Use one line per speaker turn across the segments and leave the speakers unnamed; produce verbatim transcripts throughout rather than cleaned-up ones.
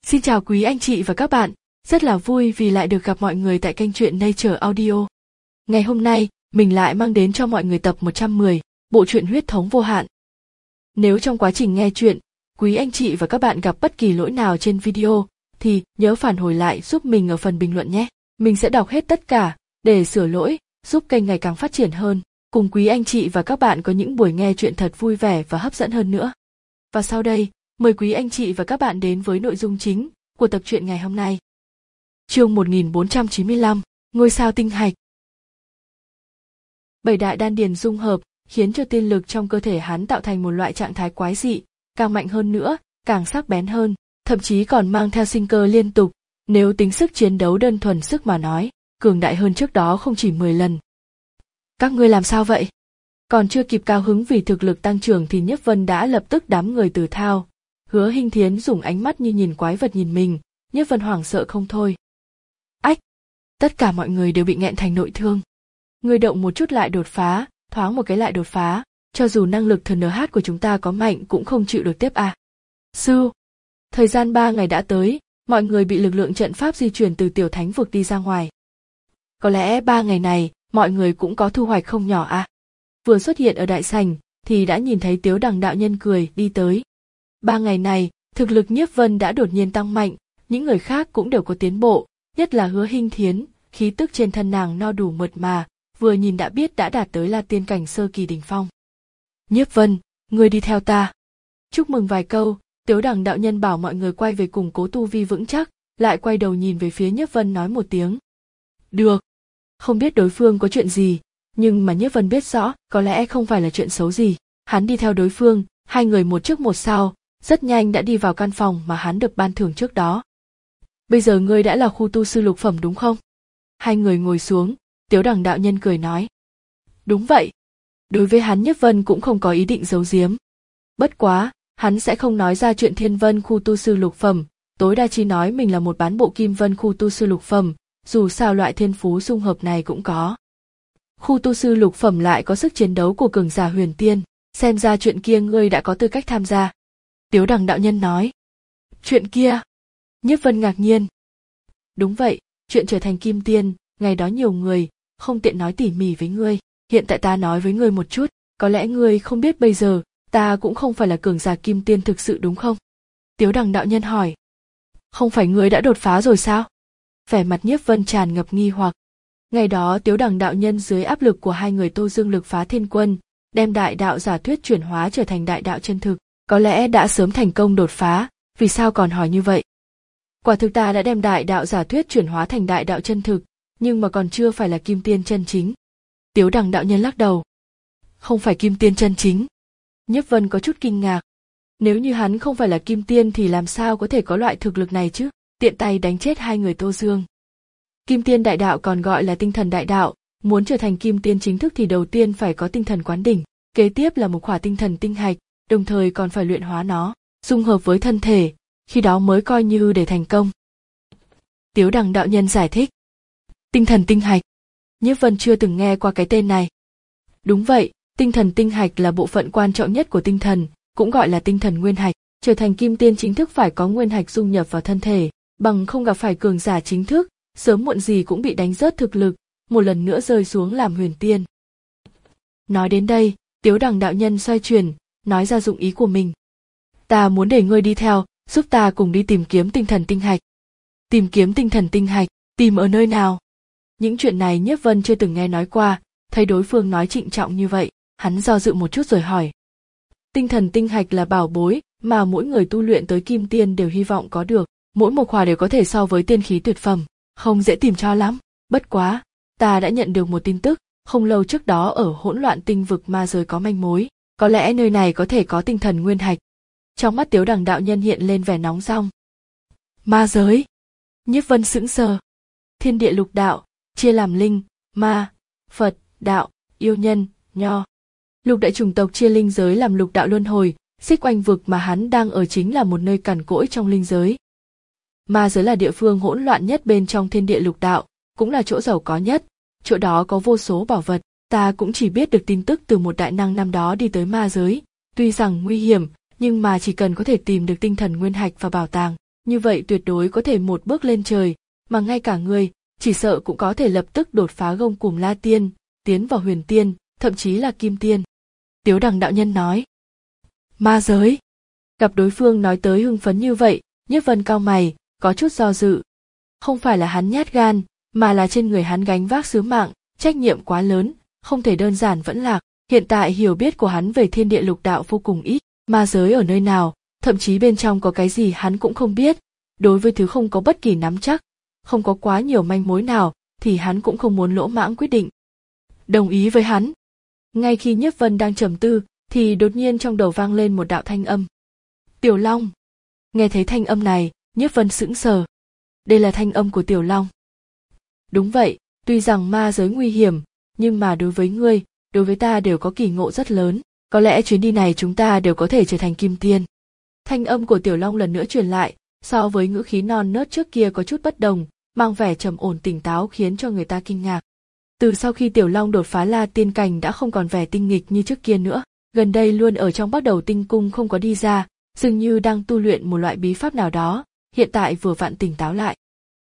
Xin chào quý anh chị và các bạn, rất là vui vì lại được gặp mọi người tại kênh truyện Nature Audio. Ngày hôm nay, mình lại mang đến cho mọi người tập một trăm mười, bộ truyện Huyết thống vô hạn. Nếu trong quá trình nghe truyện, quý anh chị và các bạn gặp bất kỳ lỗi nào trên video, thì nhớ phản hồi lại giúp mình ở phần bình luận nhé. Mình sẽ đọc hết tất cả, để sửa lỗi, giúp kênh ngày càng phát triển hơn, cùng quý anh chị và các bạn có những buổi nghe truyện thật vui vẻ và hấp dẫn hơn nữa. Và sau đây, mời quý anh chị và các bạn đến với nội dung chính của tập truyện ngày hôm nay. Chương một nghìn bốn trăm chín mươi lăm, Ngôi sao tinh hạch. Bảy đại đan điền dung hợp khiến cho tiên lực trong cơ thể hắn tạo thành một loại trạng thái quái dị, càng mạnh hơn nữa, càng sắc bén hơn, thậm chí còn mang theo sinh cơ liên tục. Nếu tính sức chiến đấu đơn thuần sức mà nói, cường đại hơn trước đó không chỉ mười lần. Các ngươi làm sao vậy? Còn chưa kịp cao hứng vì thực lực tăng trưởng thì Nhiếp Vân đã lập tức đám người từ thao. Hứa Hinh Thiến dùng ánh mắt như nhìn quái vật nhìn mình, Nhiếp Vân hoảng sợ không thôi. Ách! Tất cả mọi người đều bị nghẹn thành nội thương. Người động một chút lại đột phá, thoáng một cái lại đột phá, cho dù năng lực thần en hát của chúng ta có mạnh cũng không chịu được tiếp à. Sư! Thời gian ba ngày đã tới, mọi người bị lực lượng trận pháp di chuyển từ tiểu thánh vực đi ra ngoài. Có lẽ ba ngày này, mọi người cũng có thu hoạch không nhỏ à. Vừa xuất hiện ở đại sảnh, thì đã nhìn thấy Tiếu Đằng đạo nhân cười đi tới. Ba ngày này, thực lực Nhiếp Vân đã đột nhiên tăng mạnh, những người khác cũng đều có tiến bộ, nhất là Hứa Hinh Thiến, khí tức trên thân nàng no đủ mượt mà, vừa nhìn đã biết đã đạt tới La Tiên cảnh sơ kỳ đỉnh phong. Nhiếp Vân, ngươi đi theo ta. Chúc mừng vài câu, Tiếu Đằng đạo nhân bảo mọi người quay về củng cố tu vi vững chắc, lại quay đầu nhìn về phía Nhiếp Vân nói một tiếng. Được. Không biết đối phương có chuyện gì, nhưng mà Nhiếp Vân biết rõ, có lẽ không phải là chuyện xấu gì. Hắn đi theo đối phương, hai người một trước một sau, rất nhanh đã đi vào căn phòng mà hắn được ban thưởng trước đó. Bây giờ ngươi đã là khu tu sư lục phẩm đúng không? Hai người ngồi xuống, Tiếu Đằng đạo nhân cười nói. Đúng vậy. Đối với hắn Nhiếp Vân cũng không có ý định giấu giếm. Bất quá, hắn sẽ không nói ra chuyện Thiên Vân khu tu sư lục phẩm, tối đa chỉ nói mình là một bán bộ Kim Vân khu tu sư lục phẩm, dù sao loại thiên phú dung hợp này cũng có. Khu tu sư lục phẩm lại có sức chiến đấu của cường giả huyền tiên, xem ra chuyện kia ngươi đã có tư cách tham gia. Tiếu Đằng đạo nhân nói. Chuyện kia? Nhiếp Vân ngạc nhiên. Đúng vậy, chuyện trở thành kim tiên, ngày đó nhiều người, không tiện nói tỉ mỉ với ngươi, hiện tại ta nói với ngươi một chút, có lẽ ngươi không biết bây giờ, ta cũng không phải là cường giả kim tiên thực sự đúng không? Tiếu Đằng đạo nhân hỏi. Không phải ngươi đã đột phá rồi sao? Vẻ mặt Nhiếp Vân tràn ngập nghi hoặc. Ngày đó Tiếu Đằng đạo nhân dưới áp lực của hai người Tô Dương Lực phá thiên quân, đem đại đạo giả thuyết chuyển hóa trở thành đại đạo chân thực, có lẽ đã sớm thành công đột phá, vì sao còn hỏi như vậy? Quả thực ta đã đem đại đạo giả thuyết chuyển hóa thành đại đạo chân thực, nhưng mà còn chưa phải là kim tiên chân chính. Tiếu Đằng đạo nhân lắc đầu. Không phải kim tiên chân chính. Nhiếp Vân có chút kinh ngạc. Nếu như hắn không phải là kim tiên thì làm sao có thể có loại thực lực này chứ, tiện tay đánh chết hai người Tô Dương. Kim tiên đại đạo còn gọi là tinh thần đại đạo, muốn trở thành kim tiên chính thức thì đầu tiên phải có tinh thần quán đỉnh, kế tiếp là một khỏa tinh thần tinh hạch, đồng thời còn phải luyện hóa nó, dung hợp với thân thể, khi đó mới coi như để thành công. Tiếu Đằng đạo nhân giải thích. Tinh thần tinh hạch. Nhiếp Vân chưa từng nghe qua cái tên này. Đúng vậy, tinh thần tinh hạch là bộ phận quan trọng nhất của tinh thần, cũng gọi là tinh thần nguyên hạch, trở thành kim tiên chính thức phải có nguyên hạch dung nhập vào thân thể, bằng không gặp phải cường giả chính thức, sớm muộn gì cũng bị đánh rớt thực lực, một lần nữa rơi xuống làm huyền tiên. Nói đến đây, Tiếu Đằng đạo nhân xoay chuyển, nói ra dụng ý của mình. Ta muốn để ngươi đi theo, giúp ta cùng đi tìm kiếm tinh thần tinh hạch. Tìm kiếm tinh thần tinh hạch, tìm ở nơi nào? Những chuyện này Nhiếp Vân chưa từng nghe nói qua, thấy đối phương nói trịnh trọng như vậy, hắn do dự một chút rồi hỏi. Tinh thần tinh hạch là bảo bối mà mỗi người tu luyện tới kim tiên đều hy vọng có được, mỗi một khỏa đều có thể so với tiên khí tuyệt phẩm, không dễ tìm cho lắm. Bất quá, ta đã nhận được một tin tức, không lâu trước đó ở hỗn loạn tinh vực ma giới có manh mối, có lẽ nơi này có thể có tinh thần nguyên hạch. Trong mắt Tiếu Đằng đạo nhân hiện lên vẻ nóng ong. Ma giới? Nhiếp Vân sững sờ. Thiên địa lục đạo, chia làm linh, ma, Phật, đạo, yêu nhân, nho. Lục đại chủng tộc chia linh giới làm lục đạo luân hồi, xích oanh vực mà hắn đang ở chính là một nơi cằn cỗi trong linh giới. Ma giới là địa phương hỗn loạn nhất bên trong thiên địa lục đạo, cũng là chỗ giàu có nhất, chỗ đó có vô số bảo vật, ta cũng chỉ biết được tin tức từ một đại năng năm đó đi tới ma giới, tuy rằng nguy hiểm, nhưng mà chỉ cần có thể tìm được tinh thần nguyên hạch và bảo tàng, như vậy tuyệt đối có thể một bước lên trời, mà ngay cả người, chỉ sợ cũng có thể lập tức đột phá gông cùm La Tiên, tiến vào huyền tiên, thậm chí là kim tiên. Tiếu Đằng đạo nhân nói. Ma giới. Gặp đối phương nói tới hưng phấn như vậy, Nhiếp Vân cau mày, có chút do dự. Không phải là hắn nhát gan, mà là trên người hắn gánh vác sứ mạng, trách nhiệm quá lớn, không thể đơn giản vẫn lạc. Hiện tại hiểu biết của hắn về thiên địa lục đạo vô cùng ít, ma giới ở nơi nào, thậm chí bên trong có cái gì hắn cũng không biết. Đối với thứ không có bất kỳ nắm chắc, không có quá nhiều manh mối nào, thì hắn cũng không muốn lỗ mãng quyết định. Đồng ý với hắn. Ngay khi Nhiếp Vân đang trầm tư, thì đột nhiên trong đầu vang lên một đạo thanh âm. Tiểu Long. Nghe thấy thanh âm này, Nhiếp Vân sững sờ. Đây là thanh âm của Tiểu Long. Đúng vậy, tuy rằng ma giới nguy hiểm, nhưng mà đối với ngươi, đối với ta đều có kỳ ngộ rất lớn, có lẽ chuyến đi này chúng ta đều có thể trở thành kim tiên. Thanh âm của Tiểu Long lần nữa truyền lại, so với ngữ khí non nớt trước kia có chút bất đồng, mang vẻ trầm ổn tỉnh táo khiến cho người ta kinh ngạc. Từ sau khi Tiểu Long đột phá La Tiên cảnh đã không còn vẻ tinh nghịch như trước kia nữa, gần đây luôn ở trong Bắc Đầu Tinh Cung không có đi ra, dường như đang tu luyện một loại bí pháp nào đó, hiện tại vừa vặn tỉnh táo lại.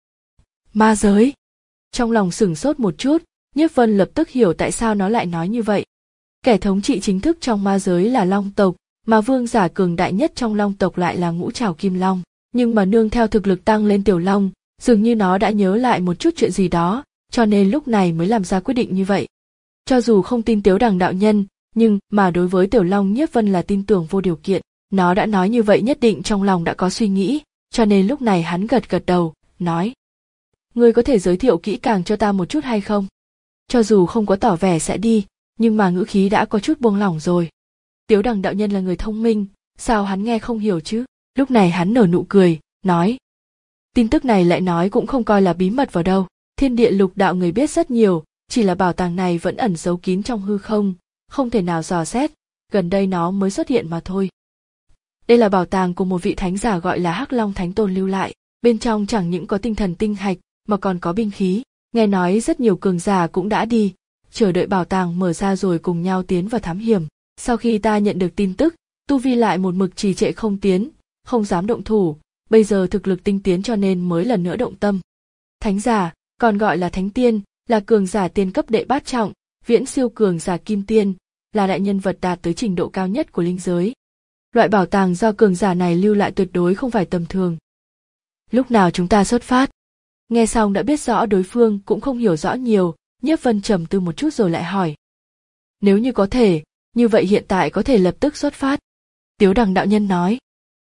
Ma giới. Trong lòng sửng sốt một chút, Nhiếp Vân lập tức hiểu tại sao nó lại nói như vậy. Kẻ thống trị chính thức trong ma giới là Long tộc, mà vương giả cường đại nhất trong Long tộc lại là Ngũ Trảo Kim Long, nhưng mà nương theo thực lực tăng lên Tiểu Long, dường như nó đã nhớ lại một chút chuyện gì đó, cho nên lúc này mới làm ra quyết định như vậy. Cho dù không tin Tiếu Đằng đạo nhân, nhưng mà đối với Tiểu Long Nhiếp Vân là tin tưởng vô điều kiện, nó đã nói như vậy nhất định trong lòng đã có suy nghĩ, cho nên lúc này hắn gật gật đầu, nói: Ngươi có thể giới thiệu kỹ càng cho ta một chút hay không? Cho dù không có tỏ vẻ sẽ đi, nhưng mà ngữ khí đã có chút buông lỏng rồi. Tiếu Đằng đạo nhân là người thông minh, sao hắn nghe không hiểu chứ? Lúc này hắn nở nụ cười, nói: Tin tức này lại nói cũng không coi là bí mật vào đâu. Thiên địa lục đạo người biết rất nhiều, chỉ là bảo tàng này vẫn ẩn giấu kín trong hư không, không thể nào dò xét, gần đây nó mới xuất hiện mà thôi. Đây là bảo tàng của một vị thánh giả gọi là Hắc Long Thánh Tôn lưu lại, bên trong chẳng những có tinh thần tinh hạch, mà còn có binh khí, nghe nói rất nhiều cường giả cũng đã đi, chờ đợi bảo tàng mở ra rồi cùng nhau tiến vào thám hiểm. Sau khi ta nhận được tin tức, tu vi lại một mực trì trệ không tiến, không dám động thủ, bây giờ thực lực tinh tiến cho nên mới lần nữa động tâm. Thánh giả, còn gọi là thánh tiên, là cường giả tiên cấp đệ bát trọng, viễn siêu cường giả kim tiên, là đại nhân vật đạt tới trình độ cao nhất của linh giới. Loại bảo tàng do cường giả này lưu lại tuyệt đối không phải tầm thường. Lúc nào chúng ta xuất phát? Nghe xong đã biết rõ đối phương cũng không hiểu rõ nhiều, Nhiếp Vân trầm tư một chút rồi lại hỏi. Nếu như có thể, như vậy hiện tại có thể lập tức xuất phát. Tiếu Đằng đạo nhân nói.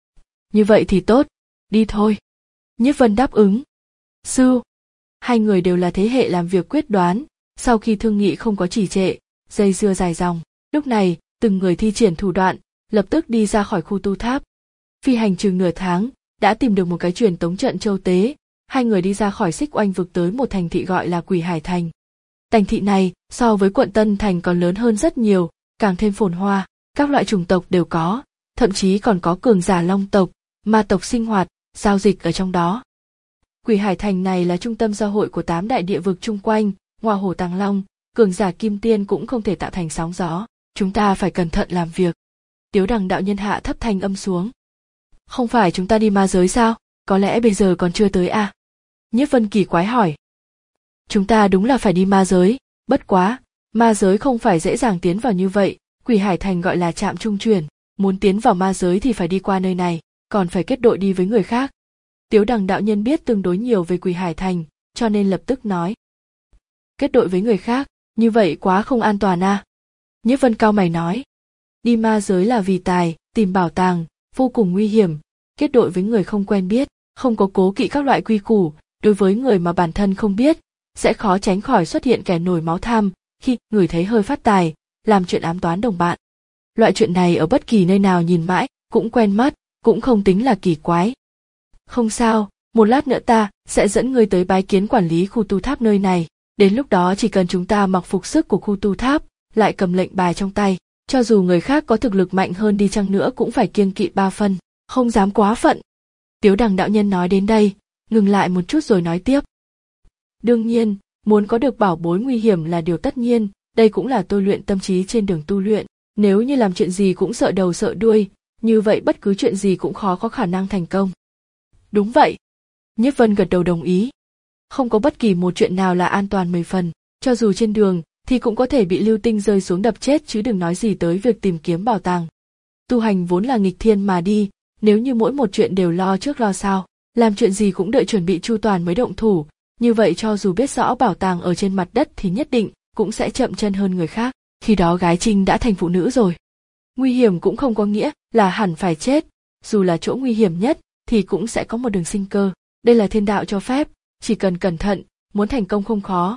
Như vậy thì tốt, đi thôi. Nhiếp Vân đáp ứng. Sư. Hai người đều là thế hệ làm việc quyết đoán, sau khi thương nghị không có trì trệ, dây dưa dài dòng. Lúc này, từng người thi triển thủ đoạn, lập tức đi ra khỏi khu tu tháp. Phi hành chừng nửa tháng, đã tìm được một cái truyền tống trận châu tế, hai người đi ra khỏi Xích Oanh vực tới một thành thị gọi là Quỷ Hải Thành. Thành thị này, so với quận Tân Thành còn lớn hơn rất nhiều, càng thêm phồn hoa, các loại chủng tộc đều có, thậm chí còn có cường giả Long tộc, ma tộc sinh hoạt, giao dịch ở trong đó. Quỷ Hải Thành này là trung tâm giao hội của tám đại địa vực chung quanh, ngoài Hổ Tàng Long, cường giả kim tiên cũng không thể tạo thành sóng gió, chúng ta phải cẩn thận làm việc. Tiếu Đằng đạo nhân hạ thấp thanh âm xuống. Không phải chúng ta đi ma giới sao, có lẽ bây giờ còn chưa tới à? Nhiếp Vân kỳ quái hỏi. Chúng ta đúng là phải đi ma giới, bất quá, ma giới không phải dễ dàng tiến vào như vậy, Quỷ Hải Thành gọi là trạm trung chuyển, muốn tiến vào ma giới thì phải đi qua nơi này, còn phải kết đội đi với người khác. Tiếu Đằng đạo nhân biết tương đối nhiều về Quỷ Hải Thành, cho nên lập tức nói. Kết đội với người khác, như vậy quá không an toàn à? Nhiếp Vân cau mày nói. Đi ma giới là vì tài, tìm bảo tàng, vô cùng nguy hiểm, kết đội với người không quen biết, không có cố kỵ các loại quy củ, đối với người mà bản thân không biết, sẽ khó tránh khỏi xuất hiện kẻ nổi máu tham, khi người thấy hơi phát tài, làm chuyện ám toán đồng bạn. Loại chuyện này ở bất kỳ nơi nào nhìn mãi, cũng quen mất, cũng không tính là kỳ quái. Không sao, một lát nữa ta sẽ dẫn ngươi tới bái kiến quản lý khu tu tháp nơi này, đến lúc đó chỉ cần chúng ta mặc phục sức của khu tu tháp, lại cầm lệnh bài trong tay, cho dù người khác có thực lực mạnh hơn đi chăng nữa cũng phải kiêng kỵ ba phân, không dám quá phận. Tiếu Đằng đạo nhân nói đến đây, ngừng lại một chút rồi nói tiếp. Đương nhiên, muốn có được bảo bối nguy hiểm là điều tất nhiên, đây cũng là tôi luyện tâm trí trên đường tu luyện, nếu như làm chuyện gì cũng sợ đầu sợ đuôi, như vậy bất cứ chuyện gì cũng khó có khả năng thành công. Đúng vậy. Nhiếp Vân gật đầu đồng ý. Không có bất kỳ một chuyện nào là an toàn mười phần, cho dù trên đường thì cũng có thể bị lưu tinh rơi xuống đập chết chứ đừng nói gì tới việc tìm kiếm bảo tàng. Tu hành vốn là nghịch thiên mà đi, nếu như mỗi một chuyện đều lo trước lo sau, làm chuyện gì cũng đợi chuẩn bị chu toàn mới động thủ, như vậy cho dù biết rõ bảo tàng ở trên mặt đất thì nhất định cũng sẽ chậm chân hơn người khác, khi đó gái Trinh đã thành phụ nữ rồi. Nguy hiểm cũng không có nghĩa là hẳn phải chết, dù là chỗ nguy hiểm nhất thì cũng sẽ có một đường sinh cơ, đây là thiên đạo cho phép, chỉ cần cẩn thận, muốn thành công không khó.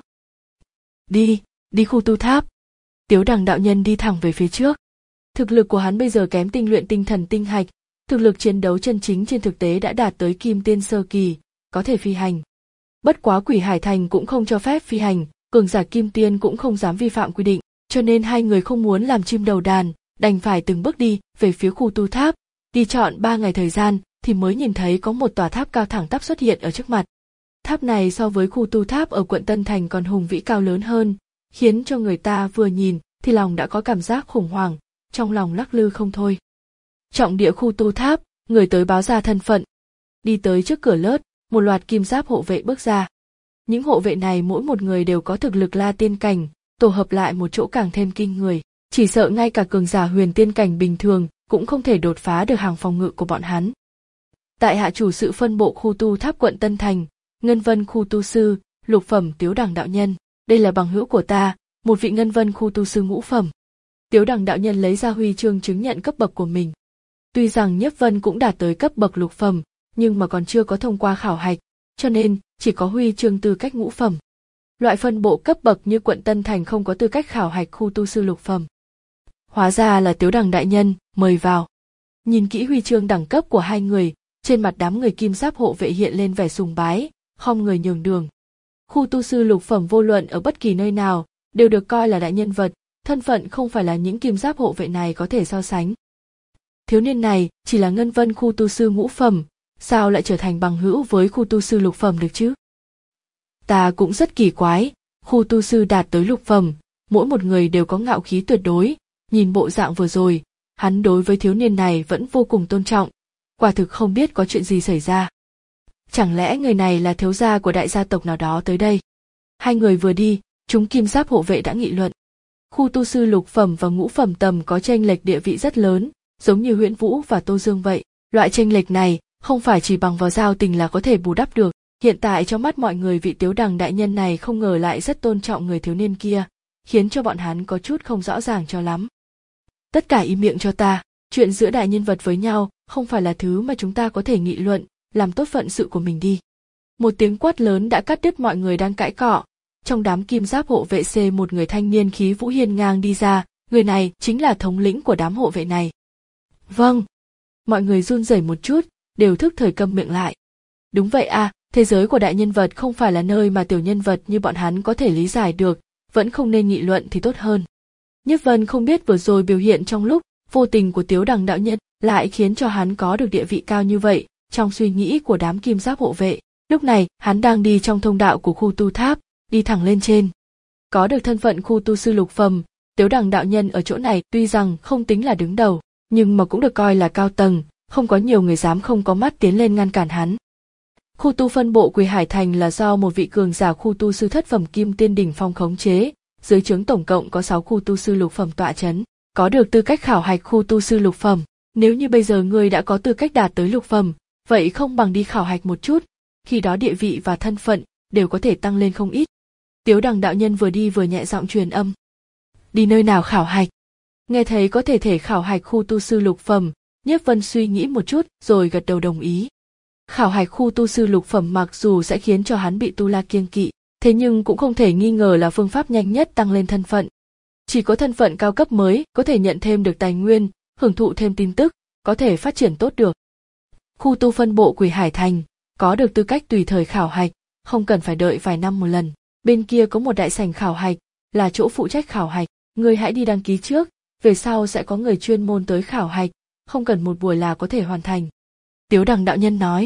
Đi, đi khu tu tháp. Tiếu Đằng đạo nhân đi thẳng về phía trước. Thực lực của hắn bây giờ kém tinh luyện tinh thần tinh hạch, thực lực chiến đấu chân chính trên thực tế đã đạt tới kim tiên sơ kỳ, có thể phi hành. Bất quá Quỷ Hải Thành cũng không cho phép phi hành, cường giả kim tiên cũng không dám vi phạm quy định, cho nên hai người không muốn làm chim đầu đàn, đành phải từng bước đi về phía khu tu tháp, đi trọn ba ngày thời gian thì mới nhìn thấy có một tòa tháp cao thẳng tắp xuất hiện ở trước mặt. Tháp này so với khu tu tháp ở quận Tân Thành còn hùng vĩ cao lớn hơn, khiến cho người ta vừa nhìn thì lòng đã có cảm giác khủng hoảng, trong lòng lắc lư không thôi. Trọng địa khu tu tháp, người tới báo ra thân phận. Đi tới trước cửa lớt, một loạt kim giáp hộ vệ bước ra. Những hộ vệ này mỗi một người đều có thực lực La Tiên cảnh, tổ hợp lại một chỗ càng thêm kinh người, chỉ sợ ngay cả cường giả huyền tiên cảnh bình thường cũng không thể đột phá được hàng phòng ngự của bọn hắn. Tại hạ chủ sự phân bộ khu tu tháp quận Tân Thành, Ngân Vân khu tu sư, lục phẩm Tiếu Đằng đạo nhân, đây là bằng hữu của ta, một vị Ngân Vân khu tu sư ngũ phẩm. Tiếu Đằng đạo nhân lấy ra huy chương chứng nhận cấp bậc của mình. Tuy rằng Nhiếp Vân cũng đạt tới cấp bậc lục phẩm, nhưng mà còn chưa có thông qua khảo hạch, cho nên chỉ có huy chương tư cách ngũ phẩm. Loại phân bộ cấp bậc như quận Tân Thành không có tư cách khảo hạch khu tu sư lục phẩm. Hóa ra là Tiếu Đằng đại nhân, mời vào. Nhìn kỹ huy chương đẳng cấp của hai người, trên mặt đám người kim giáp hộ vệ hiện lên vẻ sùng bái, khom người nhường đường. Khu tu sư lục phẩm vô luận ở bất kỳ nơi nào đều được coi là đại nhân vật, thân phận không phải là những kim giáp hộ vệ này có thể so sánh. Thiếu niên này chỉ là Ngân Vân khu tu sư ngũ phẩm, sao lại trở thành bằng hữu với khu tu sư lục phẩm được chứ? Ta cũng rất kỳ quái, khu tu sư đạt tới lục phẩm, mỗi một người đều có ngạo khí tuyệt đối, nhìn bộ dạng vừa rồi, hắn đối với thiếu niên này vẫn vô cùng tôn trọng, quả thực không biết có chuyện gì xảy ra. Chẳng lẽ người này là thiếu gia của đại gia tộc nào đó tới đây? Hai người vừa đi, chúng kim giáp hộ vệ đã nghị luận. Khu tu sư lục phẩm và ngũ phẩm tầm có chênh lệch địa vị rất lớn, giống như Huyễn Vũ và Tô Dương vậy. Loại chênh lệch này không phải chỉ bằng vào giao tình là có thể bù đắp được. Hiện tại trong mắt mọi người vị Tiếu Đằng đại nhân này không ngờ lại rất tôn trọng người thiếu niên kia, khiến cho bọn hắn có chút không rõ ràng cho lắm. Tất cả im miệng cho ta, chuyện giữa đại nhân vật với nhau không phải là thứ mà chúng ta có thể nghị luận, làm tốt phận sự của mình đi. Một tiếng quát lớn đã cắt đứt mọi người đang cãi cọ. Trong đám kim giáp hộ vệ C một người thanh niên khí vũ hiên ngang đi ra, người này chính là thống lĩnh của đám hộ vệ này. Vâng. Mọi người run rẩy một chút, đều thức thời câm miệng lại. Đúng vậy à, thế giới của đại nhân vật không phải là nơi mà tiểu nhân vật như bọn hắn có thể lý giải được, vẫn không nên nghị luận thì tốt hơn. Nhiếp Vân không biết vừa rồi biểu hiện trong lúc vô tình của Tiếu Đằng đạo nhân lại khiến cho hắn có được địa vị cao như vậy trong suy nghĩ của đám kim giáp hộ vệ. Lúc này hắn đang đi trong thông đạo của khu tu tháp, đi thẳng lên trên. Có được thân phận khu tu sư lục phẩm, Tiếu Đằng đạo nhân ở chỗ này tuy rằng không tính là đứng đầu, nhưng mà cũng được coi là cao tầng, không có nhiều người dám không có mắt tiến lên ngăn cản hắn. Khu tu phân bộ Quỷ Hải Thành là do một vị cường giả khu tu sư thất phẩm kim tiên đỉnh phong khống chế, dưới trướng tổng cộng có sáu khu tu sư lục phẩm tọa chấn, có được tư cách khảo hạch khu tu sư lục phẩm. Nếu như bây giờ ngươi đã có tư cách đạt tới lục phẩm, vậy không bằng đi khảo hạch một chút, khi đó địa vị và thân phận đều có thể tăng lên không ít. Tiếu Đằng đạo nhân vừa đi vừa nhẹ giọng truyền âm. Đi nơi nào khảo hạch? Nghe thấy có thể thể khảo hạch khu tu sư lục phẩm, Nhiếp Vân suy nghĩ một chút rồi gật đầu đồng ý. Khảo hạch khu tu sư lục phẩm mặc dù sẽ khiến cho hắn bị tu la kiêng kỵ, thế nhưng cũng không thể nghi ngờ là phương pháp nhanh nhất tăng lên thân phận. Chỉ có thân phận cao cấp mới có thể nhận thêm được tài nguyên, hưởng thụ thêm tin tức, có thể phát triển tốt được. Khu tu phân bộ Quỷ Hải Thành, có được tư cách tùy thời khảo hạch, không cần phải đợi vài năm một lần. Bên kia có một đại sảnh khảo hạch, là chỗ phụ trách khảo hạch, người hãy đi đăng ký trước, về sau sẽ có người chuyên môn tới khảo hạch, không cần một buổi là có thể hoàn thành. Tiếu Đằng đạo nhân nói.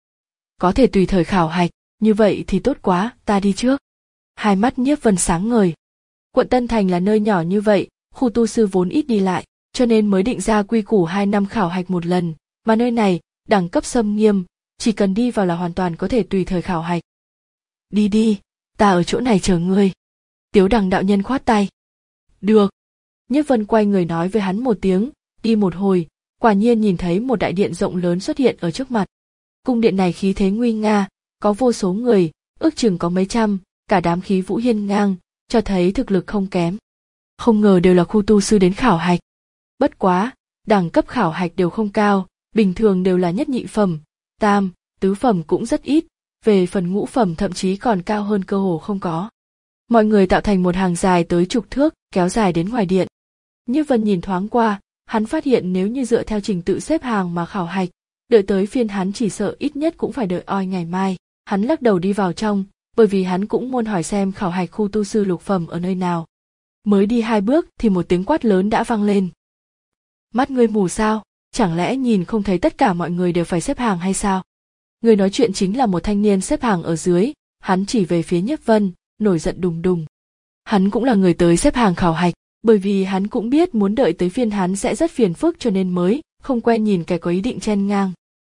Có thể tùy thời khảo hạch, như vậy thì tốt quá, ta đi trước. Hai mắt Nhiếp Vân sáng ngời. Quận Tân Thành là nơi nhỏ như vậy, khu tu sư vốn ít đi lại, cho nên mới định ra quy củ hai năm khảo hạch một lần, mà nơi này, đẳng cấp xâm nghiêm, chỉ cần đi vào là hoàn toàn có thể tùy thời khảo hạch. Đi đi, ta ở chỗ này chờ ngươi. Tiếu Đằng đạo nhân khoát tay. Được. Nhiếp Vân quay người nói với hắn một tiếng, đi một hồi, quả nhiên nhìn thấy một đại điện rộng lớn xuất hiện ở trước mặt. Cung điện này khí thế nguy nga, có vô số người, ước chừng có mấy trăm, cả đám khí vũ hiên ngang, cho thấy thực lực không kém. Không ngờ đều là khu tu sư đến khảo hạch. Bất quá, đẳng cấp khảo hạch đều không cao, bình thường đều là nhất nhị phẩm, tam, tứ phẩm cũng rất ít, về phần ngũ phẩm thậm chí còn cao hơn cơ hồ không có. Mọi người tạo thành một hàng dài tới chục thước, kéo dài đến ngoài điện. Nhiếp Vân nhìn thoáng qua, hắn phát hiện nếu như dựa theo trình tự xếp hàng mà khảo hạch, đợi tới phiên hắn chỉ sợ ít nhất cũng phải đợi oi ngày mai. Hắn lắc đầu đi vào trong, bởi vì hắn cũng muốn hỏi xem khảo hạch khu tu sư lục phẩm ở nơi nào. Mới đi hai bước thì một tiếng quát lớn đã vang lên. Mắt ngươi mù sao, chẳng lẽ nhìn không thấy tất cả mọi người đều phải xếp hàng hay sao? Người nói chuyện chính là một thanh niên xếp hàng ở dưới, hắn chỉ về phía Nhiếp Vân, nổi giận đùng đùng. Hắn cũng là người tới xếp hàng khảo hạch, bởi vì hắn cũng biết muốn đợi tới phiên hắn sẽ rất phiền phức cho nên mới không quen nhìn kẻ có ý định chen ngang.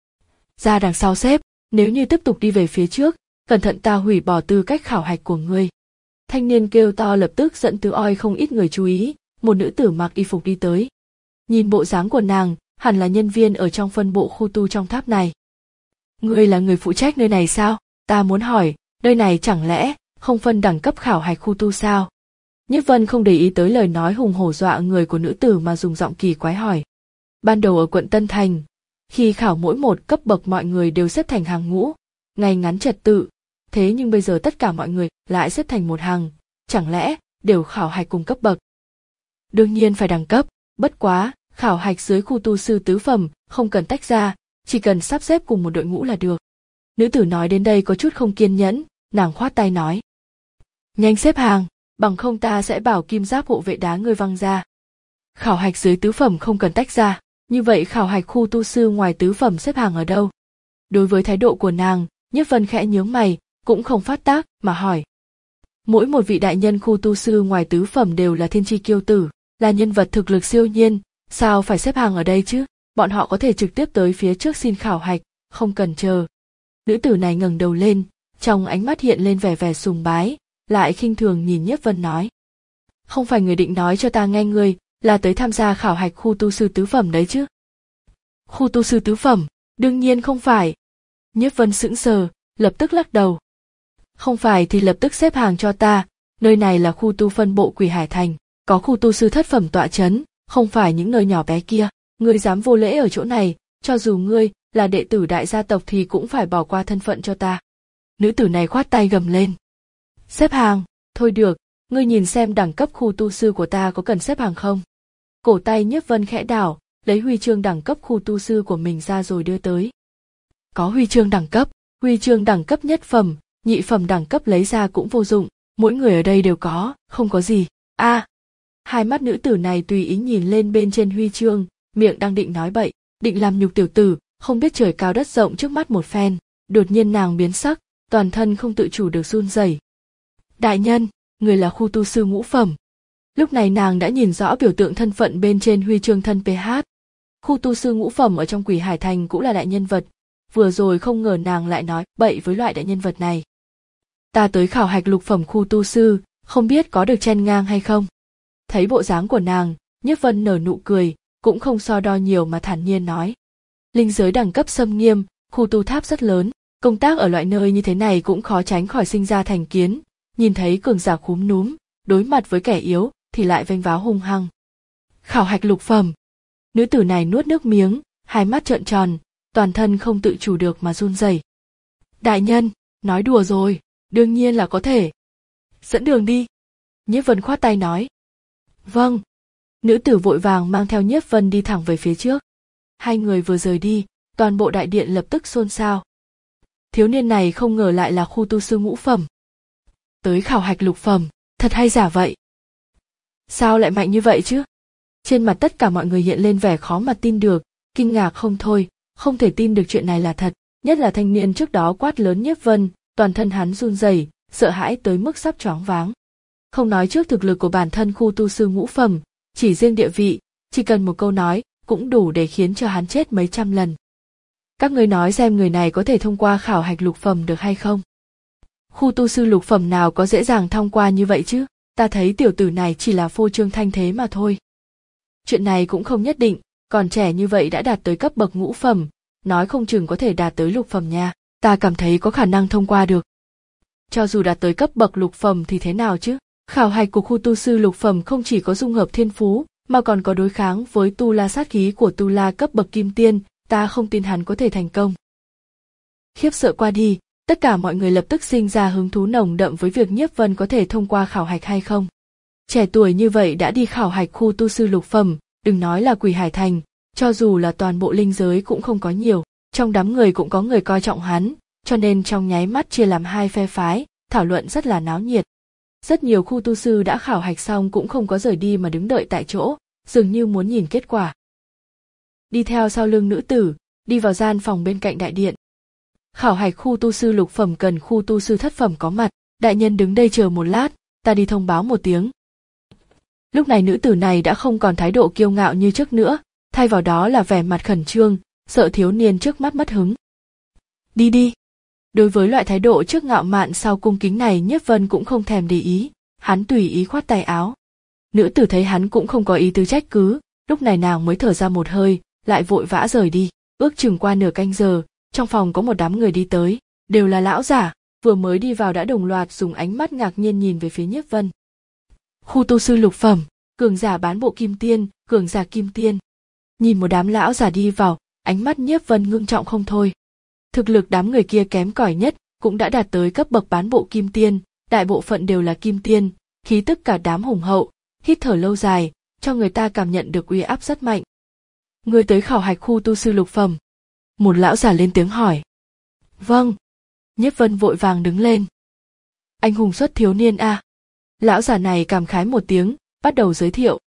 Ra đằng sau xếp, nếu như tiếp tục đi về phía trước, cẩn thận ta hủy bỏ tư cách khảo hạch của ngươi. Thanh niên kêu to lập tức dẫn từ oi không ít người chú ý, một nữ tử mặc y phục đi tới. Nhìn bộ dáng của nàng, hẳn là nhân viên ở trong phân bộ khu tu trong tháp này. Ngươi là người phụ trách nơi này sao? Ta muốn hỏi, nơi này chẳng lẽ không phân đẳng cấp khảo hạch khu tu sao? Nhiếp Vân không để ý tới lời nói hùng hổ dọa người của nữ tử mà dùng giọng kỳ quái hỏi. Ban đầu ở quận Tân Thành, khi khảo mỗi một cấp bậc mọi người đều xếp thành hàng ngũ, ngay ngắn trật tự, thế nhưng bây giờ tất cả mọi người lại xếp thành một hàng, chẳng lẽ đều khảo hạch cùng cấp bậc? Đương nhiên phải đẳng cấp, bất quá, khảo hạch dưới khu tu sư tứ phẩm, không cần tách ra, chỉ cần sắp xếp cùng một đội ngũ là được. Nữ tử nói đến đây có chút không kiên nhẫn, nàng khoát tay nói. Nhanh xếp hàng, bằng không ta sẽ bảo kim giáp hộ vệ đá ngươi văng ra. Khảo hạch dưới tứ phẩm không cần tách ra, như vậy khảo hạch khu tu sư ngoài tứ phẩm xếp hàng ở đâu? Đối với thái độ của nàng, Nhiếp Vân khẽ nhướng mày, cũng không phát tác, mà hỏi. Mỗi một vị đại nhân khu tu sư ngoài tứ phẩm đều là thiên tri kiêu tử, là nhân vật thực lực siêu nhiên, sao phải xếp hàng ở đây chứ? Bọn họ có thể trực tiếp tới phía trước xin khảo hạch, không cần chờ. Nữ tử này ngẩng đầu lên, trong ánh mắt hiện lên vẻ vẻ sùng bái, lại khinh thường nhìn Nhiếp Vân nói. Không phải người định nói cho ta nghe ngươi là tới tham gia khảo hạch khu tu sư tứ phẩm đấy chứ? Khu tu sư tứ phẩm, đương nhiên không phải. Nhiếp Vân sững sờ, lập tức lắc đầu. Không phải thì lập tức xếp hàng cho ta, nơi này là khu tu phân bộ Quỷ Hải Thành, có khu tu sư thất phẩm tọa chấn, không phải những nơi nhỏ bé kia. Ngươi dám vô lễ ở chỗ này, cho dù ngươi là đệ tử đại gia tộc thì cũng phải bỏ qua thân phận cho ta. Nữ tử này khoát tay gầm lên. Xếp hàng, thôi được, ngươi nhìn xem đẳng cấp khu tu sư của ta có cần xếp hàng không? Cổ tay Nhiếp Vân khẽ đảo, lấy huy chương đẳng cấp khu tu sư của mình ra rồi đưa tới. Có huy chương đẳng cấp, huy chương đẳng cấp nhất phẩm, nhị phẩm đẳng cấp lấy ra cũng vô dụng, mỗi người ở đây đều có, không có gì. A, à, hai mắt nữ tử này tùy ý nhìn lên bên trên huy chương, miệng đang định nói bậy, định làm nhục tiểu tử, không biết trời cao đất rộng trước mắt một phen, đột nhiên nàng biến sắc, toàn thân không tự chủ được run rẩy. Đại nhân, người là khu tu sư ngũ phẩm. Lúc này nàng đã nhìn rõ biểu tượng thân phận bên trên huy chương thân pê hát. Khu tu sư ngũ phẩm ở trong Quỷ Hải Thành cũng là đại nhân vật, vừa rồi không ngờ nàng lại nói bậy với loại đại nhân vật này. Ta tới khảo hạch lục phẩm khu tu sư, không biết có được chen ngang hay không? Thấy bộ dáng của nàng, Nhiếp Vân nở nụ cười, cũng không so đo nhiều mà thản nhiên nói. Linh giới đẳng cấp xâm nghiêm, khu tu tháp rất lớn, công tác ở loại nơi như thế này cũng khó tránh khỏi sinh ra thành kiến, nhìn thấy cường giả khúm núm, đối mặt với kẻ yếu thì lại vênh váo hung hăng. Khảo hạch lục phẩm. Nữ tử này nuốt nước miếng, hai mắt trợn tròn, toàn thân không tự chủ được mà run rẩy. Đại nhân, nói đùa rồi, đương nhiên là có thể. Dẫn đường đi. Nhiếp Vân khoát tay nói. Vâng. Nữ tử vội vàng mang theo Nhiếp Vân đi thẳng về phía trước. Hai người vừa rời đi, toàn bộ đại điện lập tức xôn xao. Thiếu niên này không ngờ lại là khu tu sư ngũ phẩm. Tới khảo hạch lục phẩm, thật hay giả vậy? Sao lại mạnh như vậy chứ? Trên mặt tất cả mọi người hiện lên vẻ khó mà tin được, kinh ngạc không thôi, không thể tin được chuyện này là thật, nhất là thanh niên trước đó quát lớn Nhiếp Vân, toàn thân hắn run rẩy, sợ hãi tới mức sắp choáng váng. Không nói trước thực lực của bản thân khu tu sư ngũ phẩm, chỉ riêng địa vị, chỉ cần một câu nói cũng đủ để khiến cho hắn chết mấy trăm lần. Các ngươi nói xem người này có thể thông qua khảo hạch lục phẩm được hay không? Khu tu sư lục phẩm nào có dễ dàng thông qua như vậy chứ? Ta thấy tiểu tử này chỉ là phô trương thanh thế mà thôi. Chuyện này cũng không nhất định, còn trẻ như vậy đã đạt tới cấp bậc ngũ phẩm, nói không chừng có thể đạt tới lục phẩm nha. Ta cảm thấy có khả năng thông qua được. Cho dù đạt tới cấp bậc lục phẩm thì thế nào chứ? Khảo hạch của khu tu sư lục phẩm không chỉ có dung hợp thiên phú, mà còn có đối kháng với tu la sát khí của tu la cấp bậc kim tiên, ta không tin hắn có thể thành công. Khiếp sợ qua đi, tất cả mọi người lập tức sinh ra hứng thú nồng đậm với việc Nhiếp Vân có thể thông qua khảo hạch hay không. Trẻ tuổi như vậy đã đi khảo hạch khu tu sư lục phẩm, đừng nói là Quỷ Hải Thành, cho dù là toàn bộ linh giới cũng không có nhiều, trong đám người cũng có người coi trọng hắn, cho nên trong nháy mắt chia làm hai phe phái, thảo luận rất là náo nhiệt. Rất nhiều khu tu sư đã khảo hạch xong cũng không có rời đi mà đứng đợi tại chỗ, dường như muốn nhìn kết quả. Đi theo sau lưng nữ tử, đi vào gian phòng bên cạnh đại điện. Khảo hạch khu tu sư lục phẩm cần khu tu sư thất phẩm có mặt, đại nhân đứng đây chờ một lát, ta đi thông báo một tiếng. Lúc này nữ tử này đã không còn thái độ kiêu ngạo như trước nữa, thay vào đó là vẻ mặt khẩn trương, sợ thiếu niên trước mắt mất hứng. Đi đi. Đối với loại thái độ trước ngạo mạn sau cung kính này Nhiếp Vân cũng không thèm để ý, hắn tùy ý khoát tay áo. Nữ tử thấy hắn cũng không có ý tứ trách cứ, lúc này nàng mới thở ra một hơi, lại vội vã rời đi. Ước chừng qua nửa canh giờ, trong phòng có một đám người đi tới, đều là lão giả, vừa mới đi vào đã đồng loạt dùng ánh mắt ngạc nhiên nhìn về phía Nhiếp Vân. Khu tu sư lục phẩm, cường giả bán bộ kim tiên, cường giả kim tiên. Nhìn một đám lão giả đi vào, ánh mắt Nhiếp Vân ngưng trọng không thôi. Thực lực đám người kia kém cỏi nhất, cũng đã đạt tới cấp bậc bán bộ kim tiên, đại bộ phận đều là kim tiên, khí tức cả đám hùng hậu, hít thở lâu dài, cho người ta cảm nhận được uy áp rất mạnh. Ngươi tới khảo hạch khu tu sư lục phẩm. Một lão giả lên tiếng hỏi. Vâng. Nhiếp Vân vội vàng đứng lên. Anh hùng xuất thiếu niên à? Lão giả này cảm khái một tiếng, bắt đầu giới thiệu.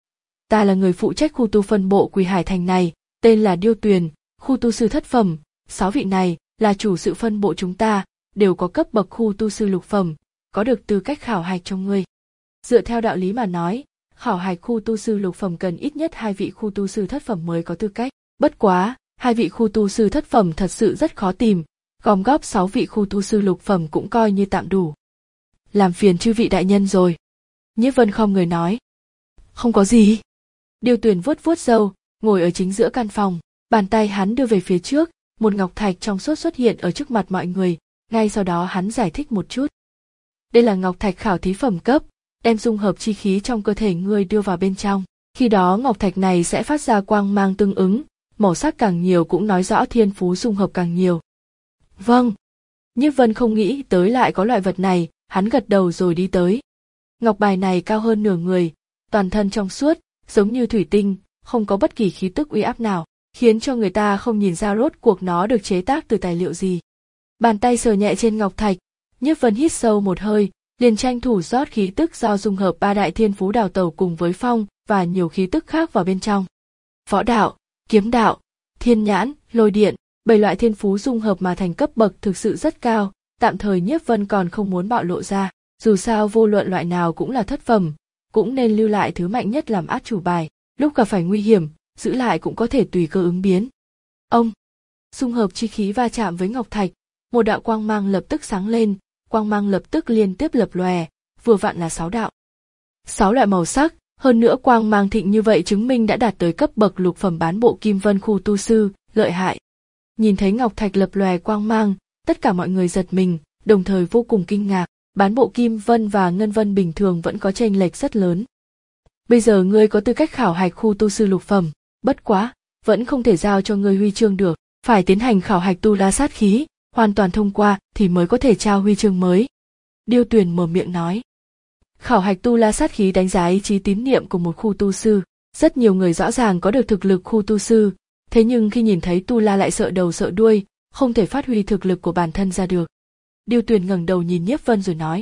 Ta là người phụ trách khu tu phân bộ Quỷ Hải Thành này, tên là Điêu Tuyền, khu tu sư thất phẩm, sáu vị này là chủ sự phân bộ chúng ta, đều có cấp bậc khu tu sư lục phẩm, có được tư cách khảo hạch cho ngươi. Dựa theo đạo lý mà nói, khảo hạch khu tu sư lục phẩm cần ít nhất hai vị khu tu sư thất phẩm mới có tư cách. Bất quá, hai vị khu tu sư thất phẩm thật sự rất khó tìm, gom góp sáu vị khu tu sư lục phẩm cũng coi như tạm đủ. Làm phiền chư vị đại nhân rồi. Nhiếp Vân khom người nói. Không có gì. Điêu Tuyền vuốt vuốt râu, ngồi ở chính giữa căn phòng, bàn tay hắn đưa về phía trước, một ngọc thạch trong suốt xuất hiện ở trước mặt mọi người, ngay sau đó hắn giải thích một chút. Đây là ngọc thạch khảo thí phẩm cấp, đem dung hợp chi khí trong cơ thể ngươi đưa vào bên trong. Khi đó ngọc thạch này sẽ phát ra quang mang tương ứng, màu sắc càng nhiều cũng nói rõ thiên phú dung hợp càng nhiều. Vâng. Nhiếp Vân không nghĩ tới lại có loại vật này, hắn gật đầu rồi đi tới. Ngọc bài này cao hơn nửa người, toàn thân trong suốt, giống như thủy tinh, không có bất kỳ khí tức uy áp nào, khiến cho người ta không nhìn ra rốt cuộc nó được chế tác từ tài liệu gì. Bàn tay sờ nhẹ trên ngọc thạch, Nhiếp Vân hít sâu một hơi, liền tranh thủ rót khí tức do dung hợp ba đại thiên phú đào tẩu cùng với phong và nhiều khí tức khác vào bên trong. Võ đạo, kiếm đạo, thiên nhãn, lôi điện, bảy loại thiên phú dung hợp mà thành cấp bậc thực sự rất cao, tạm thời Nhiếp Vân còn không muốn bạo lộ ra, dù sao vô luận loại nào cũng là thất phẩm, cũng nên lưu lại thứ mạnh nhất làm át chủ bài, lúc gặp phải nguy hiểm, giữ lại cũng có thể tùy cơ ứng biến. Ông, dung hợp chi khí va chạm với ngọc thạch, một đạo quang mang lập tức sáng lên, quang mang lập tức liên tiếp lập lòe, vừa vặn là sáu đạo. Sáu loại màu sắc, hơn nữa quang mang thịnh như vậy chứng minh đã đạt tới cấp bậc lục phẩm bán bộ kim vân khu tu sư, lợi hại. Nhìn thấy ngọc thạch lập lòe quang mang, tất cả mọi người giật mình, đồng thời vô cùng kinh ngạc, bán bộ kim vân và ngân vân bình thường vẫn có chênh lệch rất lớn. Bây giờ ngươi có tư cách khảo hạch khu tu sư lục phẩm, bất quá, vẫn không thể giao cho ngươi huy chương được, phải tiến hành khảo hạch tu la sát khí, hoàn toàn thông qua thì mới có thể trao huy chương mới. Điêu Tuyền mở miệng nói. Khảo hạch tu la sát khí đánh giá ý chí tín niệm của một khu tu sư, rất nhiều người rõ ràng có được thực lực khu tu sư, thế nhưng khi nhìn thấy tu la lại sợ đầu sợ đuôi, không thể phát huy thực lực của bản thân ra được. Điêu Tuyền ngẩng đầu nhìn Nhiếp Vân rồi nói.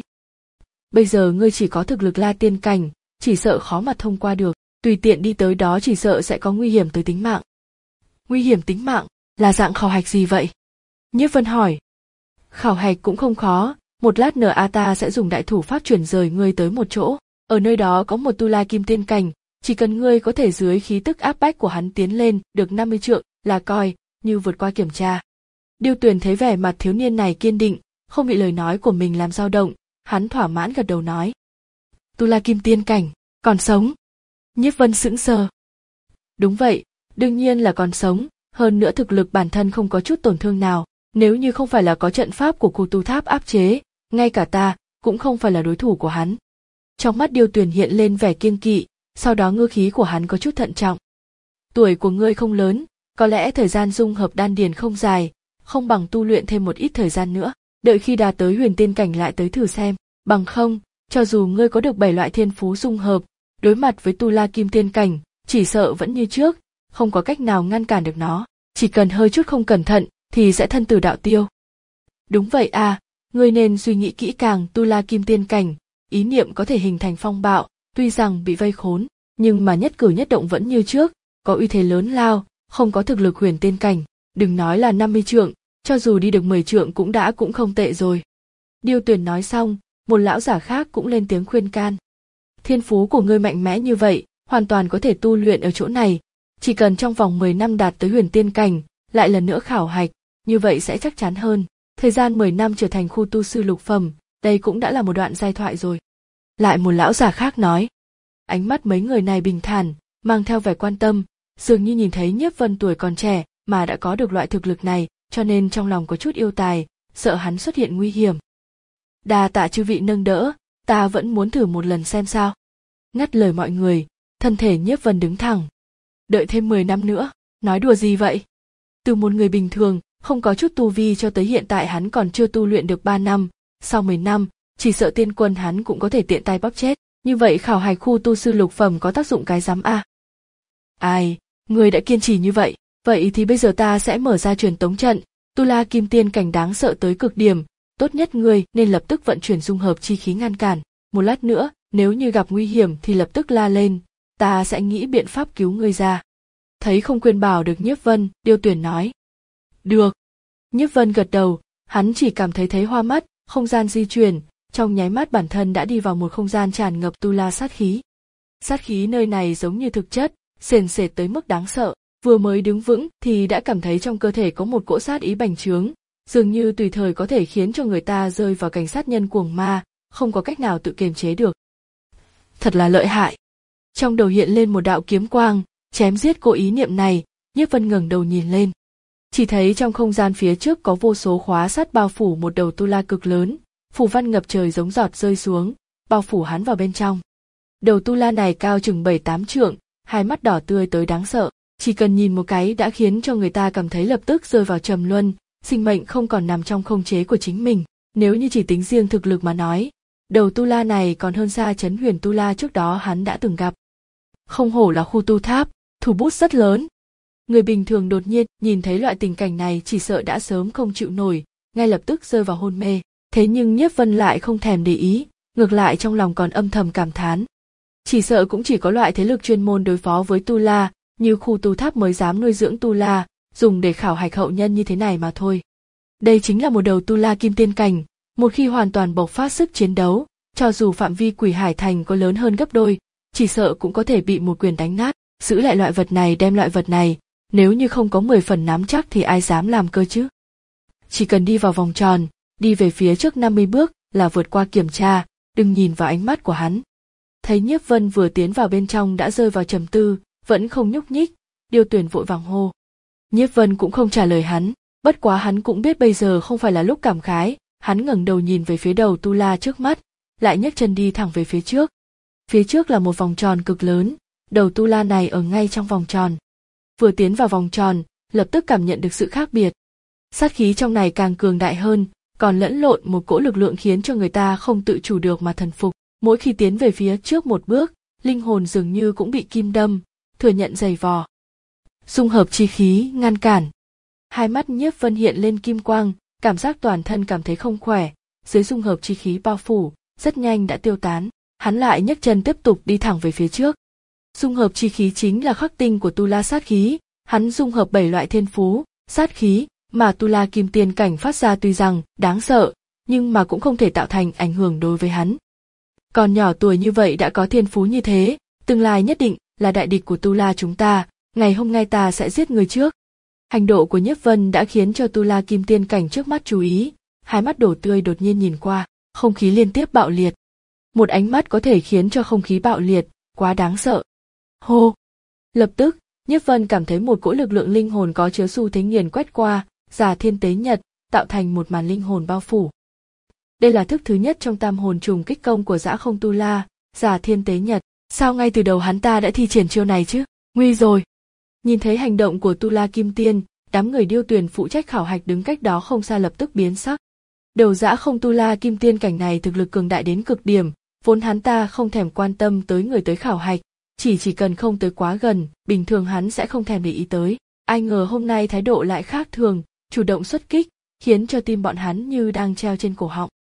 Bây giờ ngươi chỉ có thực lực la tiên cảnh, chỉ sợ khó mà thông qua được, tùy tiện đi tới đó chỉ sợ sẽ có nguy hiểm tới tính mạng. Nguy hiểm tính mạng, là dạng khảo hạch gì vậy? Nhiếp Vân hỏi. Khảo hạch cũng không khó, một lát nữa A ta sẽ dùng đại thủ pháp chuyển rời ngươi tới một chỗ, ở nơi đó có một tu la kim tiên cảnh, chỉ cần ngươi có thể dưới khí tức áp bách của hắn tiến lên được năm mươi trượng là coi như vượt qua kiểm tra. Điêu Tuyền thấy vẻ mặt thiếu niên này kiên định, không bị lời nói của mình làm dao động, hắn thỏa mãn gật đầu nói. Tu La Kim Tiên cảnh, còn sống. Nhiếp Vân sững sờ. Đúng vậy, đương nhiên là còn sống, hơn nữa thực lực bản thân không có chút tổn thương nào, nếu như không phải là có trận pháp của Khu Tu Tháp áp chế, ngay cả ta cũng không phải là đối thủ của hắn. Trong mắt Điêu Tuyền hiện lên vẻ kiêng kỵ, sau đó ngữ khí của hắn có chút thận trọng. Tuổi của ngươi không lớn, có lẽ thời gian dung hợp đan điền không dài, không bằng tu luyện thêm một ít thời gian nữa, đợi khi đạt tới huyền tiên cảnh lại tới thử xem, bằng không, cho dù ngươi có được bảy loại thiên phú dung hợp, đối mặt với Tu La Kim Tiên cảnh, chỉ sợ vẫn như trước, không có cách nào ngăn cản được nó, chỉ cần hơi chút không cẩn thận thì sẽ thân tử đạo tiêu. Đúng vậy à, ngươi nên suy nghĩ kỹ càng. Tu La Kim Tiên cảnh, ý niệm có thể hình thành phong bạo, tuy rằng bị vây khốn, nhưng mà nhất cử nhất động vẫn như trước, có uy thế lớn lao, không có thực lực huyền tiên cảnh, đừng nói là năm mươi trượng, cho dù đi được mười trượng cũng đã cũng không tệ rồi. Điêu Tuyền nói xong, một lão giả khác cũng lên tiếng khuyên can. Thiên phú của ngươi mạnh mẽ như vậy, hoàn toàn có thể tu luyện ở chỗ này, chỉ cần trong vòng mười năm đạt tới huyền tiên cảnh, lại lần nữa khảo hạch, như vậy sẽ chắc chắn hơn. Thời gian mười năm trở thành khu tu sư lục phẩm, đây cũng đã là một đoạn giai thoại rồi. Lại một lão giả khác nói. Ánh mắt mấy người này bình thản, mang theo vẻ quan tâm, dường như nhìn thấy Nhiếp Vân tuổi còn trẻ mà đã có được loại thực lực này, cho nên trong lòng có chút yêu tài, sợ hắn xuất hiện nguy hiểm. Đa tạ chư vị nâng đỡ, ta vẫn muốn thử một lần xem sao. Ngắt lời mọi người, thân thể Nhiếp Vân đứng thẳng. Đợi thêm mười năm nữa, nói đùa gì vậy? Từ một người bình thường, không có chút tu vi cho tới hiện tại hắn còn chưa tu luyện được ba năm, sau mười năm, chỉ sợ tiên quân hắn cũng có thể tiện tay bóp chết, như vậy khảo hạch khu tu sư lục phẩm có tác dụng cái rắm a? À? Ai, người đã kiên trì như vậy, vậy thì bây giờ ta sẽ mở ra truyền tống trận, Tu La Kim Tiên cảnh đáng sợ tới cực điểm, tốt nhất ngươi nên lập tức vận chuyển dung hợp chi khí ngăn cản, một lát nữa, nếu như gặp nguy hiểm thì lập tức la lên, ta sẽ nghĩ biện pháp cứu ngươi ra. Thấy không khuyên bảo được Nhiếp Vân, Điêu Tuyền nói. Được. Nhiếp Vân gật đầu, hắn chỉ cảm thấy thấy hoa mắt, không gian di chuyển, trong nháy mắt bản thân đã đi vào một không gian tràn ngập tu la sát khí. Sát khí nơi này giống như thực chất, sền sệt tới mức đáng sợ, vừa mới đứng vững thì đã cảm thấy trong cơ thể có một cỗ sát ý bành trướng, dường như tùy thời có thể khiến cho người ta rơi vào cảnh sát nhân cuồng ma, không có cách nào tự kiềm chế được. Thật là lợi hại. Trong đầu hiện lên một đạo kiếm quang, chém giết cô ý niệm này, Nhiếp Vân ngẩng đầu nhìn lên. Chỉ thấy trong không gian phía trước có vô số khóa sắt bao phủ một đầu tu la cực lớn, phù văn ngập trời giống giọt rơi xuống, bao phủ hắn vào bên trong. Đầu tu la này cao chừng bảy tám trượng, hai mắt đỏ tươi tới đáng sợ, chỉ cần nhìn một cái đã khiến cho người ta cảm thấy lập tức rơi vào trầm luân, sinh mệnh không còn nằm trong khống chế của chính mình. Nếu như chỉ tính riêng thực lực mà nói, đầu tu la này còn hơn xa Chấn Huyền tu la trước đó hắn đã từng gặp. Không hổ là khu tu tháp, thủ bút rất lớn. Người bình thường đột nhiên nhìn thấy loại tình cảnh này chỉ sợ đã sớm không chịu nổi, ngay lập tức rơi vào hôn mê. Thế nhưng Nhiếp Vân lại không thèm để ý, ngược lại trong lòng còn âm thầm cảm thán. Chỉ sợ cũng chỉ có loại thế lực chuyên môn đối phó với tu la, như khu tu tháp mới dám nuôi dưỡng tu la, dùng để khảo hạch hậu nhân như thế này mà thôi. Đây chính là một đầu tu la kim tiên cảnh, một khi hoàn toàn bộc phát sức chiến đấu, cho dù phạm vi Quỷ Hải Thành có lớn hơn gấp đôi, chỉ sợ cũng có thể bị một quyền đánh nát. Giữ lại loại vật này đem loại vật này, nếu như không có mười phần nắm chắc thì ai dám làm cơ chứ. Chỉ cần đi vào vòng tròn, đi về phía trước năm mươi bước là vượt qua kiểm tra, đừng nhìn vào ánh mắt của hắn. Thấy Nhiếp Vân vừa tiến vào bên trong đã rơi vào trầm tư, vẫn không nhúc nhích, Điêu Tuyền vội vàng hô. Nhiếp Vân cũng không trả lời hắn, bất quá hắn cũng biết bây giờ không phải là lúc cảm khái, hắn ngẩng đầu nhìn về phía đầu tu la trước mắt, lại nhấc chân đi thẳng về phía trước. Phía trước là một vòng tròn cực lớn, đầu tu la này ở ngay trong vòng tròn. Vừa tiến vào vòng tròn, lập tức cảm nhận được sự khác biệt. Sát khí trong này càng cường đại hơn, còn lẫn lộn một cỗ lực lượng khiến cho người ta không tự chủ được mà thần phục. Mỗi khi tiến về phía trước một bước, linh hồn dường như cũng bị kim đâm, thừa nhận giày vò. Dung hợp chi khí ngăn cản. Hai mắt Nhiếp Vân hiện lên kim quang, cảm giác toàn thân cảm thấy không khỏe, dưới dung hợp chi khí bao phủ, rất nhanh đã tiêu tán. Hắn lại nhấc chân tiếp tục đi thẳng về phía trước. Dung hợp chi khí chính là khắc tinh của tu la sát khí, hắn dung hợp bảy loại thiên phú, sát khí mà tu la kim tiên cảnh phát ra tuy rằng đáng sợ, nhưng mà cũng không thể tạo thành ảnh hưởng đối với hắn. Còn nhỏ tuổi như vậy đã có thiên phú như thế, tương lai nhất định là đại địch của tu la chúng ta, ngày hôm nay ta sẽ giết người trước. Hành động của Nhiếp Vân đã khiến cho Tu La Kim Tiên cảnh trước mắt chú ý, hai mắt đỏ tươi đột nhiên nhìn qua, không khí liên tiếp bạo liệt. Một ánh mắt có thể khiến cho không khí bạo liệt, quá đáng sợ. Hô! Lập tức, Nhiếp Vân cảm thấy một cỗ lực lượng linh hồn có chứa xu thế nghiền quét qua, Già Thiên Tế Nhật, tạo thành một màn linh hồn bao phủ. Đây là thức thứ nhất trong tam hồn trùng kích công của Dã Không Tu La, Già Thiên Tế Nhật. Sao ngay từ đầu hắn ta đã thi triển chiêu này chứ? Nguy rồi! Nhìn thấy hành động của Tu La Kim Tiên, đám người điêu tuyển phụ trách khảo hạch đứng cách đó không xa lập tức biến sắc. Đầu Dã Không Tu La Kim Tiên cảnh này thực lực cường đại đến cực điểm, vốn hắn ta không thèm quan tâm tới người tới khảo hạch, chỉ chỉ cần không tới quá gần, bình thường hắn sẽ không thèm để ý tới. Ai ngờ hôm nay thái độ lại khác thường, chủ động xuất kích, khiến cho tim bọn hắn như đang treo trên cổ họng.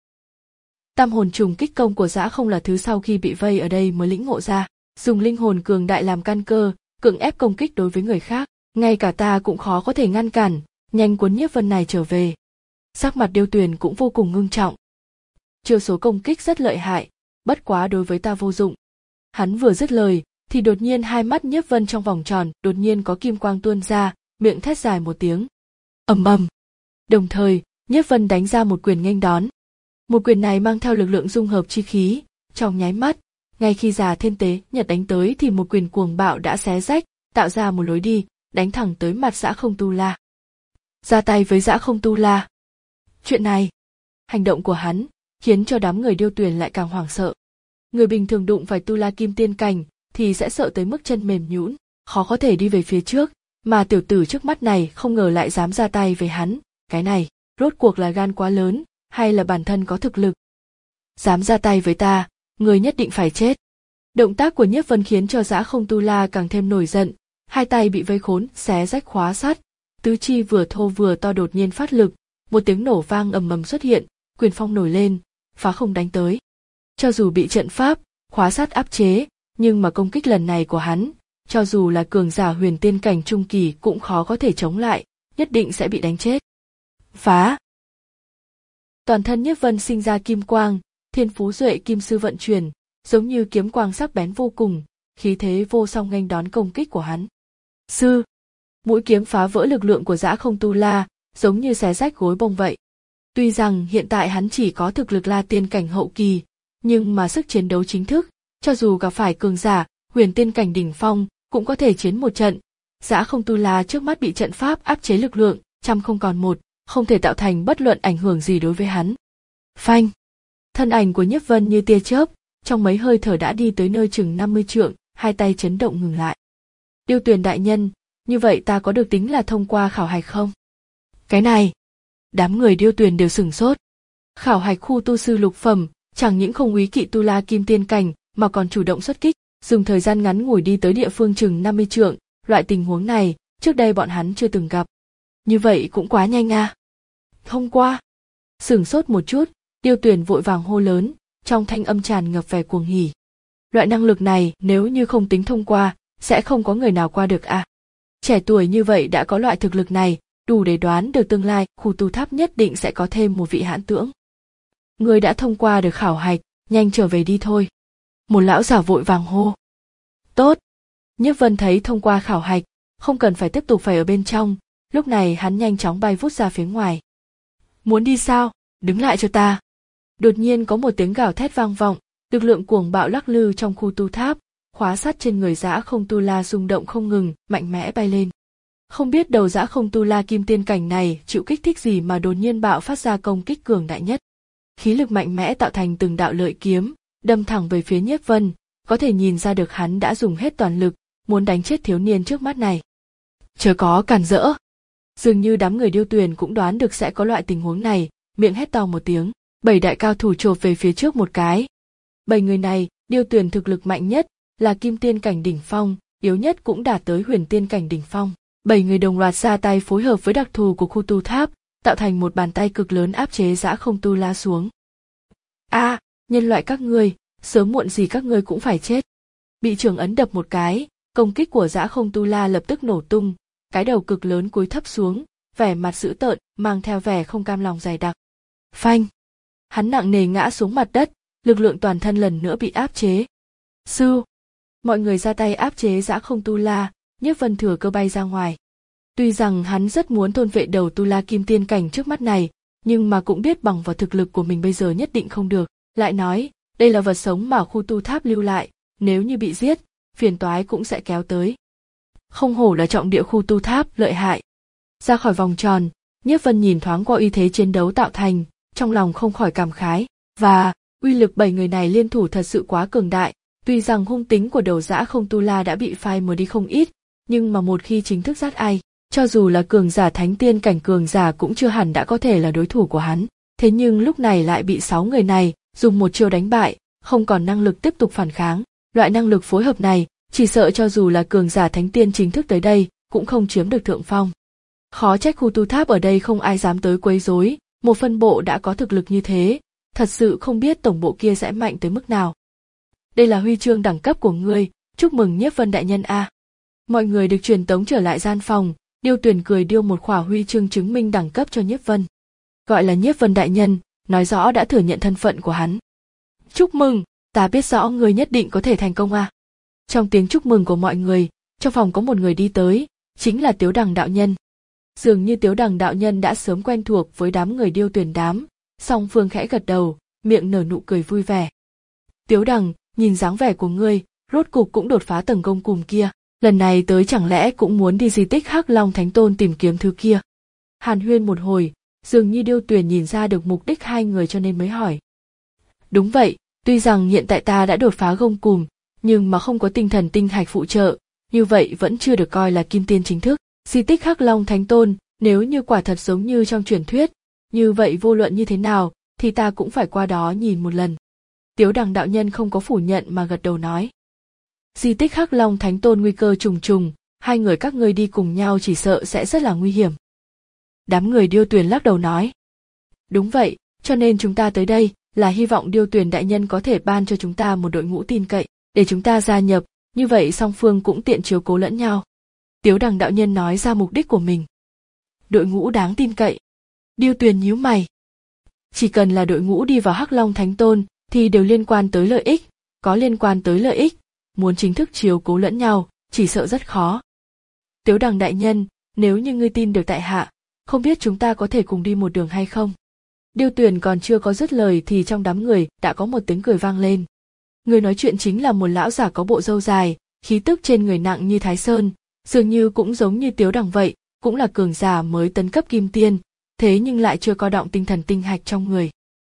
Tam hồn trùng kích công của Dã Không là thứ sau khi bị vây ở đây mới lĩnh ngộ ra, dùng linh hồn cường đại làm căn cơ, cưỡng ép công kích đối với người khác, ngay cả ta cũng khó có thể ngăn cản, nhanh cuốn Nhiếp Vân này trở về. Sắc mặt Điêu Tuyền cũng vô cùng ngưng trọng. Chiêu số công kích rất lợi hại, bất quá đối với ta vô dụng. Hắn vừa dứt lời, thì đột nhiên hai mắt Nhiếp Vân trong vòng tròn đột nhiên có kim quang tuôn ra, miệng thét dài một tiếng. Ầm ầm. Đồng thời, Nhiếp Vân đánh ra một quyền nghênh đón. Một quyền này mang theo lực lượng dung hợp chi khí, trong nháy mắt, ngay khi Già Thiên Tế Nhật đánh tới thì một quyền cuồng bạo đã xé rách, tạo ra một lối đi, đánh thẳng tới mặt Dã Không Tu La. Ra tay với Dã Không Tu La. Chuyện này, hành động của hắn, khiến cho đám người điêu tuyển lại càng hoảng sợ. Người bình thường đụng phải Tu La Kim Tiên cảnh thì sẽ sợ tới mức chân mềm nhũn, khó có thể đi về phía trước, mà tiểu tử trước mắt này không ngờ lại dám ra tay với hắn, cái này, rốt cuộc là gan quá lớn, hay là bản thân có thực lực? Dám ra tay với ta, người nhất định phải chết. Động tác của Nhiếp Vân khiến cho Dã Không Tu La càng thêm nổi giận, hai tay bị vây khốn, xé rách khóa sắt, tứ chi vừa thô vừa to đột nhiên phát lực, một tiếng nổ vang ầm ầm xuất hiện, quyền phong nổi lên, phá không đánh tới. Cho dù bị trận pháp, khóa sắt áp chế, nhưng mà công kích lần này của hắn, cho dù là cường giả huyền tiên cảnh trung kỳ cũng khó có thể chống lại, nhất định sẽ bị đánh chết. Phá! Toàn thân Nhiếp Vân sinh ra kim quang, thiên phú duệ kim sư vận chuyển, giống như kiếm quang sắc bén vô cùng, khí thế vô song nghênh đón công kích của hắn. Sư! Mũi kiếm phá vỡ lực lượng của Dã Không Tu La, giống như xé rách gối bông vậy. Tuy rằng hiện tại hắn chỉ có thực lực La Tiên cảnh hậu kỳ, nhưng mà sức chiến đấu chính thức, cho dù gặp phải cường giả, huyền tiên cảnh đỉnh phong, cũng có thể chiến một trận. Dã Không Tu La trước mắt bị trận pháp áp chế lực lượng, trăm không còn một, không thể tạo thành bất luận ảnh hưởng gì đối với hắn. Phanh! Thân ảnh của Nhiếp Vân như tia chớp, trong mấy hơi thở đã đi tới nơi chừng năm mươi trượng, hai tay chấn động ngừng lại. Điêu Tuyền đại nhân, như vậy ta có được tính là thông qua khảo hạch không? Cái này! Đám người Điêu Tuyền đều sửng sốt. Khảo hạch khu tu sư lục phẩm, chẳng những không úy kỵ Tu La Kim Tiên cảnh, mà còn chủ động xuất kích, dùng thời gian ngắn ngủi đi tới địa phương chừng năm mươi trượng, loại tình huống này, trước đây bọn hắn chưa từng gặp. Như vậy cũng quá nhanh à. Thông qua. Sửng sốt một chút, Điêu Tuyền vội vàng hô lớn, trong thanh âm tràn ngập vẻ cuồng hỉ. Loại năng lực này nếu như không tính thông qua, sẽ không có người nào qua được à. Trẻ tuổi như vậy đã có loại thực lực này, đủ để đoán được tương lai khu tu tháp nhất định sẽ có thêm một vị hãn tướng. Người đã thông qua được khảo hạch, nhanh trở về đi thôi. Một lão giả vội vàng hô. Tốt. Nhiếp Vân thấy thông qua khảo hạch, không cần phải tiếp tục phải ở bên trong, lúc này hắn nhanh chóng bay vút ra phía ngoài. Muốn đi sao? Đứng lại cho ta. Đột nhiên có một tiếng gào thét vang vọng, lực lượng cuồng bạo lắc lư trong khu tu tháp, khóa sắt trên người Dã Không Tu La rung động không ngừng, mạnh mẽ bay lên. Không biết đầu Dã Không Tu La Kim Tiên cảnh này chịu kích thích gì mà đột nhiên bạo phát ra công kích cường đại nhất. Khí lực mạnh mẽ tạo thành từng đạo lợi kiếm, đâm thẳng về phía Nhiếp Vân, có thể nhìn ra được hắn đã dùng hết toàn lực, muốn đánh chết thiếu niên trước mắt này. Chớ có cản rỡ. Dường như đám người Điêu Tuyền cũng đoán được sẽ có loại tình huống này, miệng hét to một tiếng, bảy đại cao thủ chộp về phía trước một cái. Bảy người này, Điêu Tuyền thực lực mạnh nhất, là Kim Tiên cảnh đỉnh phong, yếu nhất cũng đạt tới huyền tiên cảnh đỉnh phong. Bảy người đồng loạt ra tay phối hợp với đặc thù của khu tu tháp, tạo thành một bàn tay cực lớn áp chế Dã Không Tu La xuống. A, à, nhân loại các ngươi, sớm muộn gì các ngươi cũng phải chết. Bị trưởng ấn đập một cái, công kích của Dã Không Tu La lập tức nổ tung, cái đầu cực lớn cúi thấp xuống, vẻ mặt dữ tợn, mang theo vẻ không cam lòng dày đặc. Phanh! Hắn nặng nề ngã xuống mặt đất, lực lượng toàn thân lần nữa bị áp chế. Sư! Mọi người ra tay áp chế Dã Không Tu La, Nhiếp Vân thừa cơ bay ra ngoài. Tuy rằng hắn rất muốn thôn vệ đầu tu la kim tiên cảnh trước mắt này, nhưng mà cũng biết bằng vào thực lực của mình bây giờ nhất định không được. Lại nói, đây là vật sống mà khu tu tháp lưu lại, nếu như bị giết, phiền toái cũng sẽ kéo tới. Không hổ là trọng địa khu tu tháp lợi hại. Ra khỏi vòng tròn, Nhiếp Vân nhìn thoáng qua uy thế chiến đấu tạo thành, trong lòng không khỏi cảm khái, và uy lực bảy người này liên thủ thật sự quá cường đại. Tuy rằng hung tính của đầu dã không tu la đã bị phai mờ đi không ít, nhưng mà một khi chính thức giết ai, cho dù là cường giả thánh tiên cảnh cường giả cũng chưa hẳn đã có thể là đối thủ của hắn. Thế nhưng lúc này lại bị sáu người này dùng một chiêu đánh bại, không còn năng lực tiếp tục phản kháng. Loại năng lực phối hợp này, chỉ sợ cho dù là cường giả thánh tiên chính thức tới đây, cũng không chiếm được thượng phong. Khó trách khu tu tháp ở đây không ai dám tới quấy rối, một phân bộ đã có thực lực như thế, thật sự không biết tổng bộ kia sẽ mạnh tới mức nào. Đây là huy chương đẳng cấp của ngươi, chúc mừng Nhiếp Vân đại nhân a. Mọi người được truyền tống trở lại gian phòng, Điêu Tuyền cười điêu một khỏa huy chương chứng minh đẳng cấp cho Nhiếp Vân. Gọi là Nhiếp Vân đại nhân, nói rõ đã thừa nhận thân phận của hắn. Chúc mừng, ta biết rõ ngươi nhất định có thể thành công a. Trong tiếng chúc mừng của mọi người, trong phòng có một người đi tới, chính là Tiếu Đằng đạo nhân. Dường như Tiếu Đằng đạo nhân đã sớm quen thuộc với đám người Điêu Tuyền đám, song phương khẽ gật đầu, miệng nở nụ cười vui vẻ. Tiếu Đằng, nhìn dáng vẻ của ngươi, rốt cục cũng đột phá tầng gông cùm kia, lần này tới chẳng lẽ cũng muốn đi di tích Hắc Long Thánh Tôn tìm kiếm thứ kia. Hàn huyên một hồi, dường như Điêu Tuyền nhìn ra được mục đích hai người cho nên mới hỏi. Đúng vậy, tuy rằng hiện tại ta đã đột phá gông cùm, nhưng mà không có tinh thần tinh hạch phụ trợ, như vậy vẫn chưa được coi là kim tiên chính thức. Di tích Hắc Long Thánh Tôn, nếu như quả thật giống như trong truyền thuyết, như vậy vô luận như thế nào, thì ta cũng phải qua đó nhìn một lần. Tiếu Đằng đạo nhân không có phủ nhận mà gật đầu nói. Di tích Hắc Long Thánh Tôn nguy cơ trùng trùng, hai người các ngươi đi cùng nhau chỉ sợ sẽ rất là nguy hiểm. Đám người Điêu Tuyền lắc đầu nói. Đúng vậy, cho nên chúng ta tới đây, là hy vọng Điêu Tuyền đại nhân có thể ban cho chúng ta một đội ngũ tin cậy, để chúng ta gia nhập, như vậy song phương cũng tiện chiếu cố lẫn nhau. Tiếu Đằng đạo nhân nói ra mục đích của mình. Đội ngũ đáng tin cậy. Điêu Tuyền nhíu mày. Chỉ cần là đội ngũ đi vào Hắc Long Thánh Tôn, thì đều liên quan tới lợi ích, có liên quan tới lợi ích, muốn chính thức chiếu cố lẫn nhau, chỉ sợ rất khó. Tiếu Đằng đại nhân, nếu như ngươi tin được tại hạ, không biết chúng ta có thể cùng đi một đường hay không? Điêu Tuyền còn chưa có dứt lời thì trong đám người đã có một tiếng cười vang lên. Người nói chuyện chính là một lão giả có bộ râu dài, khí tức trên người nặng như Thái Sơn, dường như cũng giống như Tiếu Đằng vậy, cũng là cường giả mới tấn cấp kim tiên, thế nhưng lại chưa có động tinh thần tinh hạch trong người.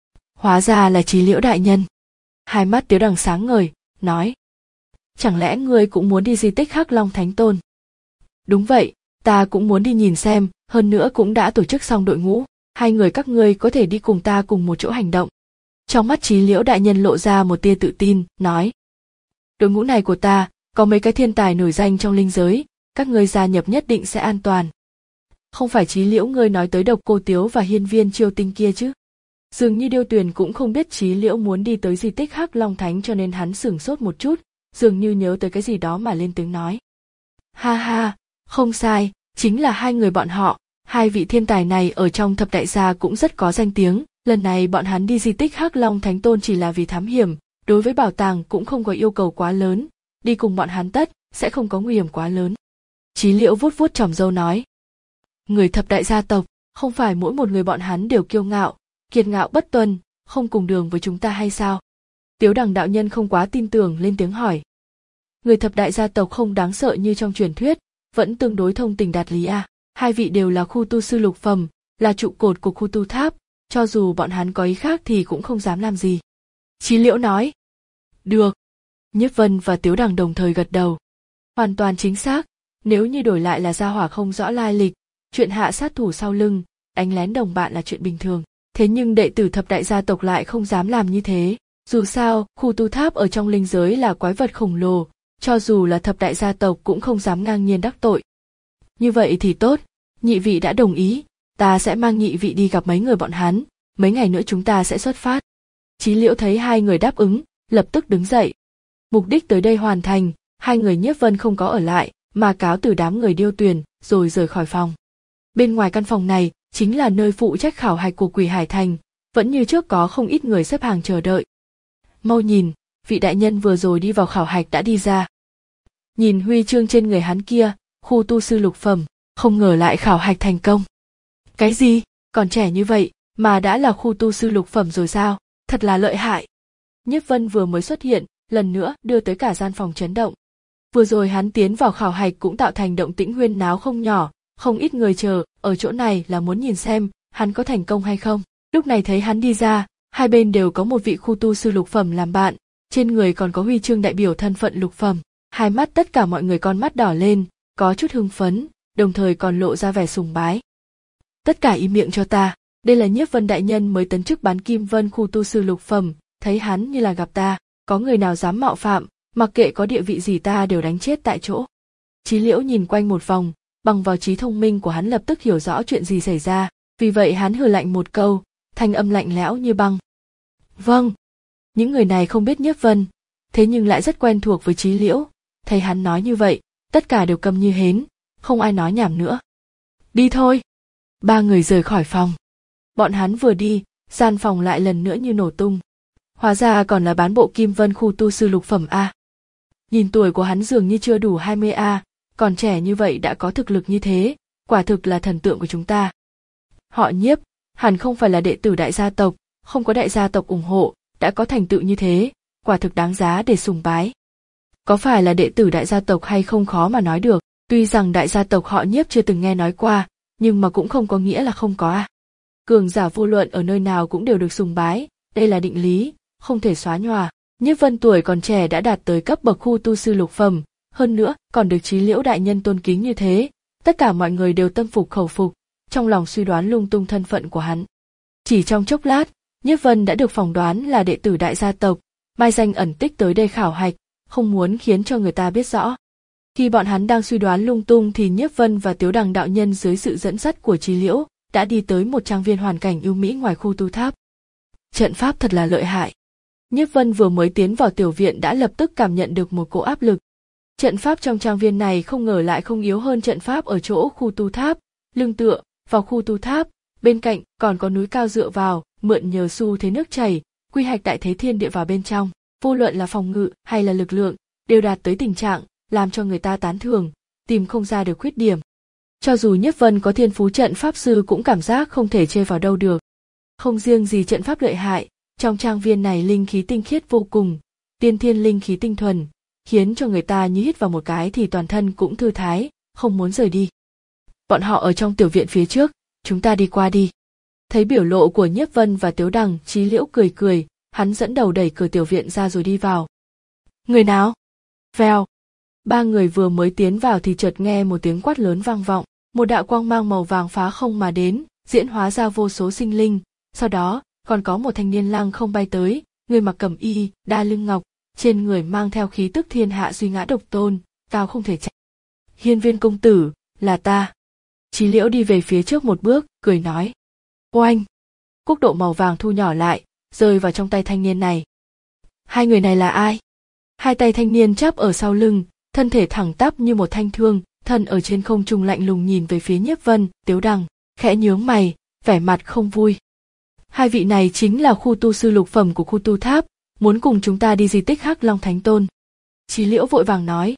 Hóa ra là Trí Liễu đại nhân. Hai mắt Tiếu Đằng sáng ngời, nói. Chẳng lẽ ngươi cũng muốn đi di tích Hắc Long Thánh Tôn? Đúng vậy, ta cũng muốn đi nhìn xem, hơn nữa cũng đã tổ chức xong đội ngũ, hai người các ngươi có thể đi cùng ta cùng một chỗ hành động. Trong mắt Trí Liễu đại nhân lộ ra một tia tự tin, nói. Đội ngũ này của ta, có mấy cái thiên tài nổi danh trong linh giới, các ngươi gia nhập nhất định sẽ an toàn. Không phải Trí Liễu ngươi nói tới Độc Cô Tiếu và Hiên Viên Chiêu Tinh kia chứ? Dường như Điêu Tuyền cũng không biết Trí Liễu muốn đi tới di tích Hắc Long Thánh cho nên hắn sửng sốt một chút, dường như nhớ tới cái gì đó mà lên tiếng nói. Ha ha, không sai, chính là hai người bọn họ, hai vị thiên tài này ở trong thập đại gia cũng rất có danh tiếng, lần này bọn hắn đi di tích Hắc Long Thánh Tôn chỉ là vì thám hiểm, đối với bảo tàng cũng không có yêu cầu quá lớn, đi cùng bọn hắn tất, sẽ không có nguy hiểm quá lớn. Trí Liễu vuốt vuốt tròm râu nói. Người thập đại gia tộc, không phải mỗi một người bọn hắn đều kiêu ngạo, kiệt ngạo bất tuân, không cùng đường với chúng ta hay sao? Tiếu Đằng đạo nhân không quá tin tưởng lên tiếng hỏi. Người thập đại gia tộc không đáng sợ như trong truyền thuyết, vẫn tương đối thông tình đạt lý à. Hai vị đều là khu tu sư lục phẩm, là trụ cột của khu tu tháp, cho dù bọn hắn có ý khác thì cũng không dám làm gì. Trí Liễu nói. Được. Nhiếp Vân và Tiếu Đằng đồng thời gật đầu. Hoàn toàn chính xác, nếu như đổi lại là gia hỏa không rõ lai lịch, chuyện hạ sát thủ sau lưng, đánh lén đồng bạn là chuyện bình thường. Thế nhưng đệ tử thập đại gia tộc lại không dám làm như thế. Dù sao, khu tu tháp ở trong linh giới là quái vật khổng lồ, cho dù là thập đại gia tộc cũng không dám ngang nhiên đắc tội. Như vậy thì tốt, nhị vị đã đồng ý, ta sẽ mang nhị vị đi gặp mấy người bọn hắn, mấy ngày nữa chúng ta sẽ xuất phát. Trí Liễu thấy hai người đáp ứng, lập tức đứng dậy. Mục đích tới đây hoàn thành, hai người Nhiếp Vân không có ở lại, mà cáo từ đám người Điêu Tuyền, rồi rời khỏi phòng. Bên ngoài căn phòng này, chính là nơi phụ trách khảo hạch của Quỷ Hải Thành, vẫn như trước có không ít người xếp hàng chờ đợi. Mau nhìn, vị đại nhân vừa rồi đi vào khảo hạch đã đi ra. Nhìn huy chương trên người hắn kia, khu tu sư lục phẩm, không ngờ lại khảo hạch thành công. Cái gì? Còn trẻ như vậy mà đã là khu tu sư lục phẩm rồi sao? Thật là lợi hại. Nhiếp Vân vừa mới xuất hiện, lần nữa đưa tới cả gian phòng chấn động. Vừa rồi hắn tiến vào khảo hạch cũng tạo thành động tĩnh huyên náo không nhỏ, không ít người chờ ở chỗ này là muốn nhìn xem hắn có thành công hay không. Lúc này thấy hắn đi ra, hai bên đều có một vị khu tu sư lục phẩm làm bạn, trên người còn có huy chương đại biểu thân phận lục phẩm. Hai mắt tất cả mọi người con mắt đỏ lên, có chút hưng phấn, đồng thời còn lộ ra vẻ sùng bái. Tất cả im miệng cho ta, đây là Nhiếp Vân đại nhân mới tấn chức bán Kim Vân khu tu sư lục phẩm, thấy hắn như là gặp ta, có người nào dám mạo phạm, mặc kệ có địa vị gì ta đều đánh chết tại chỗ. Chí Liễu nhìn quanh một vòng, bằng vào trí thông minh của hắn lập tức hiểu rõ chuyện gì xảy ra, vì vậy hắn hừ lạnh một câu, thanh âm lạnh lẽo như băng. Vâng. Những người này không biết Nhiếp Vân, thế nhưng lại rất quen thuộc với Chí Liễu, thấy hắn nói như vậy, tất cả đều câm như hến, không ai nói nhảm nữa. Đi thôi. Ba người rời khỏi phòng. Bọn hắn vừa đi, gian phòng lại lần nữa như nổ tung. Hóa ra còn là bán bộ Kim Vân khu tu sư lục phẩm A. Nhìn tuổi của hắn dường như chưa đủ hai mươi A, còn trẻ như vậy đã có thực lực như thế, quả thực là thần tượng của chúng ta. Họ Nhiếp, hẳn không phải là đệ tử đại gia tộc, không có đại gia tộc ủng hộ, đã có thành tựu như thế, quả thực đáng giá để sùng bái. Có phải là đệ tử đại gia tộc hay không khó mà nói được, tuy rằng đại gia tộc họ Nhiếp chưa từng nghe nói qua, nhưng mà cũng không có nghĩa là không có a. Cường giả vô luận ở nơi nào cũng đều được sùng bái, đây là định lý, không thể xóa nhòa. Nhiếp Vân tuổi còn trẻ đã đạt tới cấp bậc khu tu sư lục phẩm, hơn nữa còn được Chí Liễu đại nhân tôn kính như thế, tất cả mọi người đều tâm phục khẩu phục, trong lòng suy đoán lung tung thân phận của hắn. Chỉ trong chốc lát, Nhiếp Vân đã được phỏng đoán là đệ tử đại gia tộc, mai danh ẩn tích tới đây khảo hạch, không muốn khiến cho người ta biết rõ. Khi bọn hắn đang suy đoán lung tung thì Nhiếp Vân và Tiếu Đằng đạo nhân dưới sự dẫn dắt của Chí Liễu đã đi tới một trang viên hoàn cảnh ưu mỹ ngoài khu tu tháp. Trận pháp thật là lợi hại. Nhiếp Vân vừa mới tiến vào tiểu viện đã lập tức cảm nhận được một cỗ áp lực. Trận pháp trong trang viên này không ngờ lại không yếu hơn trận pháp ở chỗ khu tu tháp, lưng tựa vào khu tu tháp, bên cạnh còn có núi cao dựa vào, mượn nhờ xu thế nước chảy, quy hoạch đại thế thiên địa vào bên trong, vô luận là phòng ngự hay là lực lượng, đều đạt tới tình trạng làm cho người ta tán thưởng, tìm không ra được khuyết điểm. Cho dù Nhiếp Vân có thiên phú trận pháp sư cũng cảm giác không thể chê vào đâu được. Không riêng gì trận pháp lợi hại, trong trang viên này linh khí tinh khiết vô cùng, tiên thiên linh khí tinh thuần, khiến cho người ta như hít vào một cái thì toàn thân cũng thư thái, không muốn rời đi. Bọn họ ở trong tiểu viện phía trước, chúng ta đi qua đi. Thấy biểu lộ của Nhiếp Vân và Tiếu Đằng, Chí Liễu cười cười, hắn dẫn đầu đẩy cửa tiểu viện ra rồi đi vào. Người nào? Vèo. Ba người vừa mới tiến vào thì chợt nghe một tiếng quát lớn vang vọng, một đạo quang mang màu vàng phá không mà đến, diễn hóa ra vô số sinh linh, sau đó còn có một thanh niên lăng không bay tới, người mặc cẩm y, đa lưng ngọc, trên người mang theo khí tức thiên hạ duy ngã độc tôn, cao không thể chạy. Hiên Viên công tử, là ta. Chí Liễu đi về phía trước một bước, cười nói. Oanh! Quốc độ màu vàng thu nhỏ lại, rơi vào trong tay thanh niên này. Hai người này là ai? Hai tay thanh niên chắp ở sau lưng, thân thể thẳng tắp như một thanh thương, thân ở trên không trung lạnh lùng nhìn về phía Nhiếp Vân, Tiếu Đằng, khẽ nhướng mày, vẻ mặt không vui. Hai vị này chính là khu tu sư lục phẩm của khu tu tháp, muốn cùng chúng ta đi di tích Hắc Long Thánh Tôn. Chí Liễu vội vàng nói.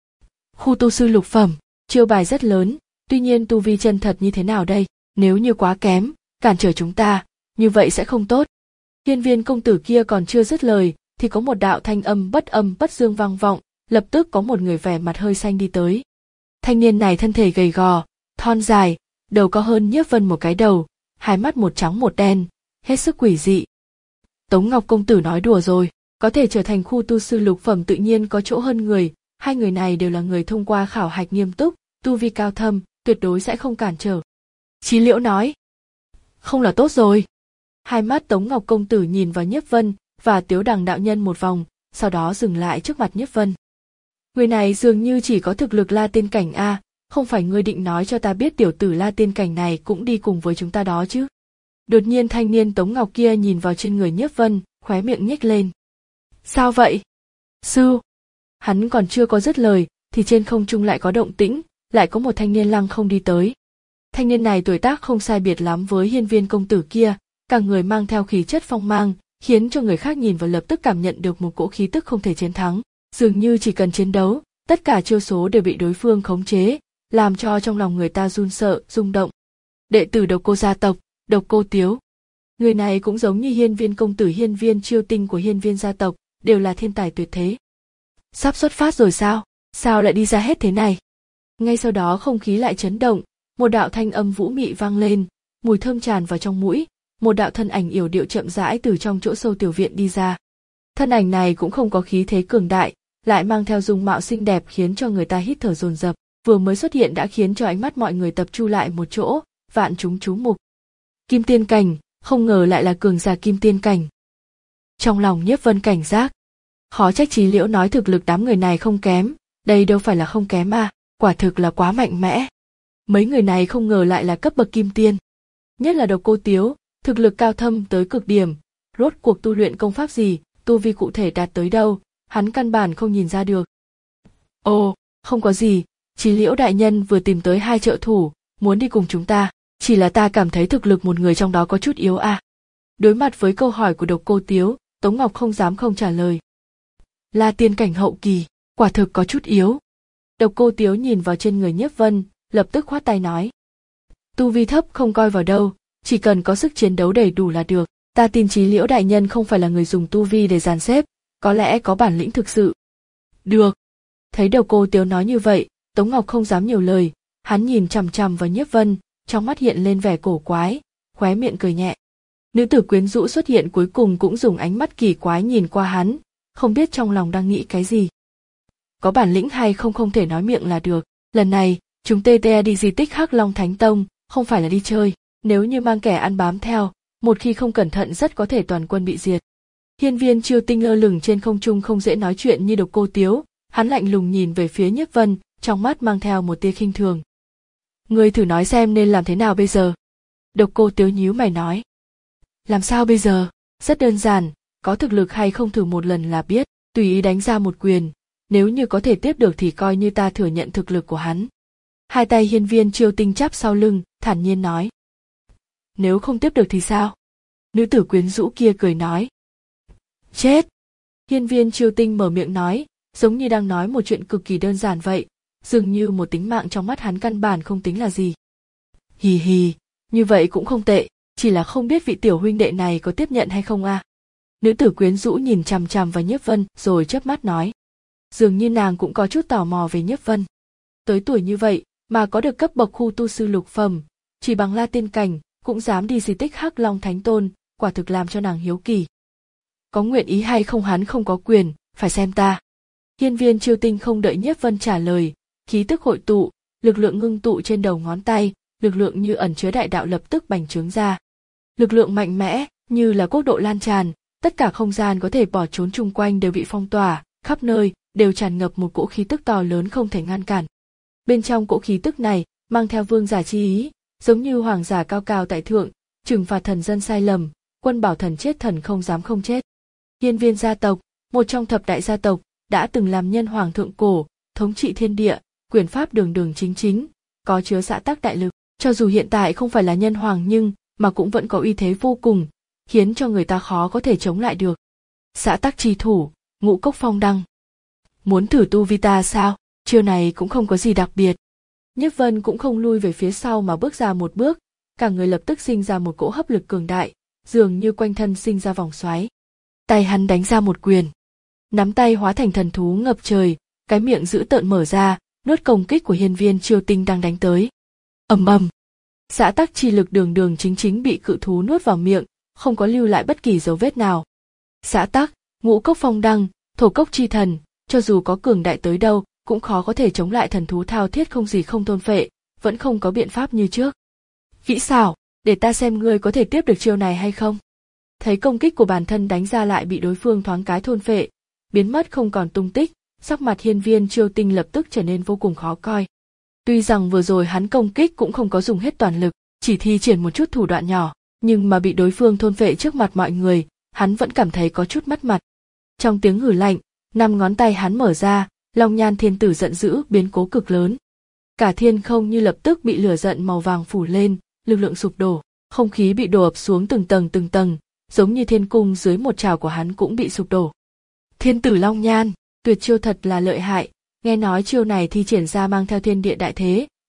Khu tu sư lục phẩm, chiêu bài rất lớn, tuy nhiên tu vi chân thật như thế nào đây, nếu như quá kém, cản trở chúng ta, như vậy sẽ không tốt. Hiên Viên công tử kia còn chưa dứt lời, thì có một đạo thanh âm bất âm bất dương vang vọng, lập tức có một người vẻ mặt hơi xanh đi tới. Thanh niên này thân thể gầy gò, thon dài, đầu có hơn Nhiếp Vân một cái đầu, hai mắt một trắng một đen, hết sức quỷ dị. Tống Ngọc công tử nói đùa rồi, có thể trở thành khu tu sư lục phẩm tự nhiên có chỗ hơn người, hai người này đều là người thông qua khảo hạch nghiêm túc, tu vi cao thâm, tuyệt đối sẽ không cản trở. Chí Liễu nói. Không là tốt rồi. Hai mắt Tống Ngọc công tử nhìn vào Nhiếp Vân và Tiếu Đằng đạo nhân một vòng, sau đó dừng lại trước mặt Nhiếp Vân. Người này dường như chỉ có thực lực La Tiên cảnh a, không phải ngươi định nói cho ta biết tiểu tử La Tiên cảnh này cũng đi cùng với chúng ta đó chứ? Đột nhiên thanh niên Tống Ngọc kia nhìn vào trên người Nhiếp Vân, khóe miệng nhếch lên. Sao vậy? Sư! Hắn còn chưa có dứt lời, thì trên không trung lại có động tĩnh, lại có một thanh niên lăng không đi tới. Thanh niên này tuổi tác không sai biệt lắm với Hiên Viên công tử kia, cả người mang theo khí chất phong mang, khiến cho người khác nhìn vào lập tức cảm nhận được một cỗ khí tức không thể chiến thắng, dường như chỉ cần chiến đấu, tất cả chiêu số đều bị đối phương khống chế, làm cho trong lòng người ta run sợ, rung động. Đệ tử Độc Cô gia tộc, Độc Cô Tiếu. Người này cũng giống như Hiên Viên công tử Hiên Viên Chiêu Tinh của Hiên Viên gia tộc, đều là thiên tài tuyệt thế. Sắp xuất phát rồi sao? Sao lại đi ra hết thế này? Ngay sau đó không khí lại chấn động, một đạo thanh âm vũ mị vang lên, mùi thơm tràn vào trong mũi, một đạo thân ảnh yểu điệu chậm rãi từ trong chỗ sâu tiểu viện đi ra. Thân ảnh này cũng không có khí thế cường đại, lại mang theo dung mạo xinh đẹp khiến cho người ta hít thở dồn dập, vừa mới xuất hiện đã khiến cho ánh mắt mọi người tập trung lại một chỗ, vạn chúng chú mục. Kim tiên cảnh, không ngờ lại là cường giả kim tiên cảnh. Trong lòng Nhiếp Vân cảnh giác, khó trách Chí Liễu nói thực lực đám người này không kém, đây đâu phải là không kém à, quả thực là quá mạnh mẽ. Mấy người này không ngờ lại là cấp bậc kim tiên. Nhất là Độc Cô Tiếu, thực lực cao thâm tới cực điểm, rốt cuộc tu luyện công pháp gì, tu vi cụ thể đạt tới đâu, hắn căn bản không nhìn ra được. Ồ, không có gì, Chí Liễu đại nhân vừa tìm tới hai trợ thủ, muốn đi cùng chúng ta, chỉ là ta cảm thấy thực lực một người trong đó có chút yếu à. Đối mặt với câu hỏi của Độc Cô Tiếu, Tống Ngọc không dám không trả lời. Là tiên cảnh hậu kỳ, quả thực có chút yếu. Độc Cô Tiếu nhìn vào trên người Nhiếp Vân, lập tức khoát tay nói. Tu vi thấp không coi vào đâu, chỉ cần có sức chiến đấu đầy đủ là được. Ta tin Chí Liễu đại nhân không phải là người dùng tu vi để dàn xếp, có lẽ có bản lĩnh thực sự. Được. Thấy Độc Cô Tiếu nói như vậy, Tống Ngọc không dám nhiều lời, hắn nhìn chằm chằm vào Nhiếp Vân, trong mắt hiện lên vẻ cổ quái, khóe miệng cười nhẹ. Nữ tử quyến rũ xuất hiện cuối cùng cũng dùng ánh mắt kỳ quái nhìn qua hắn, không biết trong lòng đang nghĩ cái gì. Có bản lĩnh hay không không thể nói miệng là được, lần này, chúng tê tê đi di tích Hắc Long Thánh Tông, không phải là đi chơi, nếu như mang kẻ ăn bám theo, một khi không cẩn thận rất có thể toàn quân bị diệt. Hiên Viên Chiêu Tinh lơ lửng trên không trung không dễ nói chuyện như Độc Cô Tiếu, hắn lạnh lùng nhìn về phía Nhiếp Vân, trong mắt mang theo một tia khinh thường. Ngươi thử nói xem nên làm thế nào bây giờ? Độc Cô Tiếu nhíu mày nói. Làm sao bây giờ? Rất đơn giản, có thực lực hay không thử một lần là biết, tùy ý đánh ra một quyền, nếu như có thể tiếp được thì coi như ta thừa nhận thực lực của hắn. Hai tay Hiên Viên Chiêu Tinh chắp sau lưng, thản nhiên nói. Nếu không tiếp được thì sao? Nữ tử quyến rũ kia cười nói. Chết! Hiên Viên Chiêu Tinh mở miệng nói, giống như đang nói một chuyện cực kỳ đơn giản vậy, dường như một tính mạng trong mắt hắn căn bản không tính là gì. Hì hì, như vậy cũng không tệ, chỉ là không biết vị tiểu huynh đệ này có tiếp nhận hay không à. Nữ tử quyến rũ nhìn chằm chằm vào Nhiếp Vân rồi chớp mắt nói. Dường như nàng cũng có chút tò mò về Nhiếp Vân. Tới tuổi như vậy mà có được cấp bậc khu tu sư lục phẩm, chỉ bằng La Tiên cảnh cũng dám đi di tích Hắc Long Thánh Tôn, quả thực làm cho nàng hiếu kỳ. Có nguyện ý hay không hắn không có quyền, phải xem ta. Hiên Viên Chiêu Tinh không đợi Nhiếp Vân trả lời, khí tức hội tụ, lực lượng ngưng tụ trên đầu ngón tay, lực lượng như ẩn chứa đại đạo lập tức bành trướng ra. Lực lượng mạnh mẽ, như là quốc độ lan tràn, tất cả không gian có thể bỏ trốn chung quanh đều bị phong tỏa, khắp nơi đều tràn ngập một cỗ khí tức to lớn không thể ngăn cản. Bên trong cỗ khí tức này mang theo vương giả chi ý, giống như hoàng giả cao cao tại thượng, trừng phạt thần dân sai lầm, quân bảo thần chết thần không dám không chết. Hiên Viên gia tộc, một trong thập đại gia tộc, đã từng làm nhân hoàng thượng cổ, thống trị thiên địa, quyền pháp đường đường chính chính, có chứa xã tắc đại lực, cho dù hiện tại không phải là nhân hoàng nhưng mà cũng vẫn có uy thế vô cùng, khiến cho người ta khó có thể chống lại được. Xã tắc chi thủ, Ngũ Cốc Phong Đăng. Muốn thử tu vi ta sao? Chiêu này cũng không có gì đặc biệt. Nhiếp Vân cũng không lui về phía sau mà bước ra một bước, cả người lập tức sinh ra một cỗ hấp lực cường đại, dường như quanh thân sinh ra vòng xoáy. Tay hắn đánh ra một quyền, nắm tay hóa thành thần thú ngập trời, cái miệng dữ tợn mở ra, nuốt công kích của Hiên Viên Chiêu Tinh đang đánh tới. Ầm ầm, xã tắc chi lực đường đường chính chính bị cự thú nuốt vào miệng, không có lưu lại bất kỳ dấu vết nào. Xã tắc, Ngũ Cốc Phong Đăng, Thổ Cốc chi thần, cho dù có cường đại tới đâu, cũng khó có thể chống lại thần thú thao thiết không gì không thôn phệ, vẫn không có biện pháp như trước. Kỹ xảo, để ta xem ngươi có thể tiếp được chiêu này hay không. Thấy công kích của bản thân đánh ra lại bị đối phương thoáng cái thôn phệ, biến mất không còn tung tích, sắc mặt Hiên Viên Chiêu Tinh lập tức trở nên vô cùng khó coi. Tuy rằng vừa rồi hắn công kích cũng không có dùng hết toàn lực, chỉ thi triển một chút thủ đoạn nhỏ, nhưng mà bị đối phương thôn phệ trước mặt mọi người, hắn vẫn cảm thấy có chút mất mặt. Trong tiếng hừ lạnh, năm ngón tay hắn mở ra, Long Nhan Thiên Tử giận dữ biến cố cực lớn. Cả thiên không như lập tức bị lửa giận màu vàng phủ lên, lực lượng sụp đổ, không khí bị đổ ập xuống từng tầng từng tầng, giống như thiên cung dưới một trào của hắn cũng bị sụp đổ. Thiên Tử Long Nhan, tuyệt chiêu thật là lợi hại, nghe nói chiêu này thi triển ra mang theo thiên địa đại thế,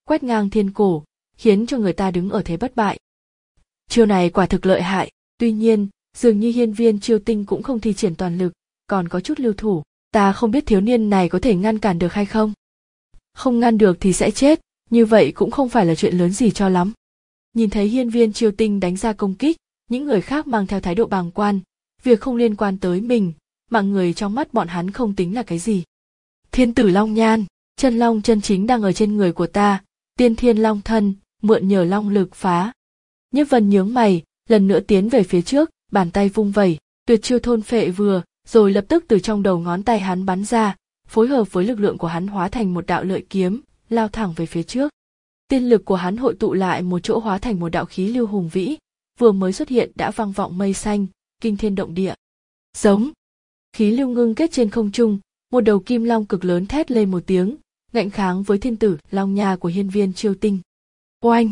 quét ngang thiên cổ, khiến cho người ta đứng ở thế bất bại. Chiêu này quả thực lợi hại, tuy nhiên, dường như hiên viên chiêu tinh cũng không thi triển toàn lực, còn có chút lưu thủ, ta không biết thiếu niên này có thể ngăn cản được hay không. Không ngăn được thì sẽ chết, như vậy cũng không phải là chuyện lớn gì cho lắm. Nhìn thấy hiên viên chiêu tinh đánh ra công kích, những người khác mang theo thái độ bàng quan, việc không liên quan tới mình, mạng người trong mắt bọn hắn không tính là cái gì. Thiên tử long nhan, chân long chân chính đang ở trên người của ta, tiên thiên long thân, mượn nhờ long lực phá. Nhiếp Vân nhướng mày, lần nữa tiến về phía trước, bàn tay vung vẩy, tuyệt chiêu thôn phệ vừa, rồi lập tức từ trong đầu ngón tay hắn bắn ra, phối hợp với lực lượng của hắn hóa thành một đạo lợi kiếm, lao thẳng về phía trước. Tiên lực của hắn hội tụ lại một chỗ hóa thành một đạo khí lưu hùng vĩ, vừa mới xuất hiện đã vang vọng mây xanh, kinh thiên động địa. Giống. Khí lưu ngưng kết trên không trung, một đầu kim long cực lớn thét lên một tiếng, ngạnh kháng với thiên tử long nha của hiên viên chiêu tinh. Oanh.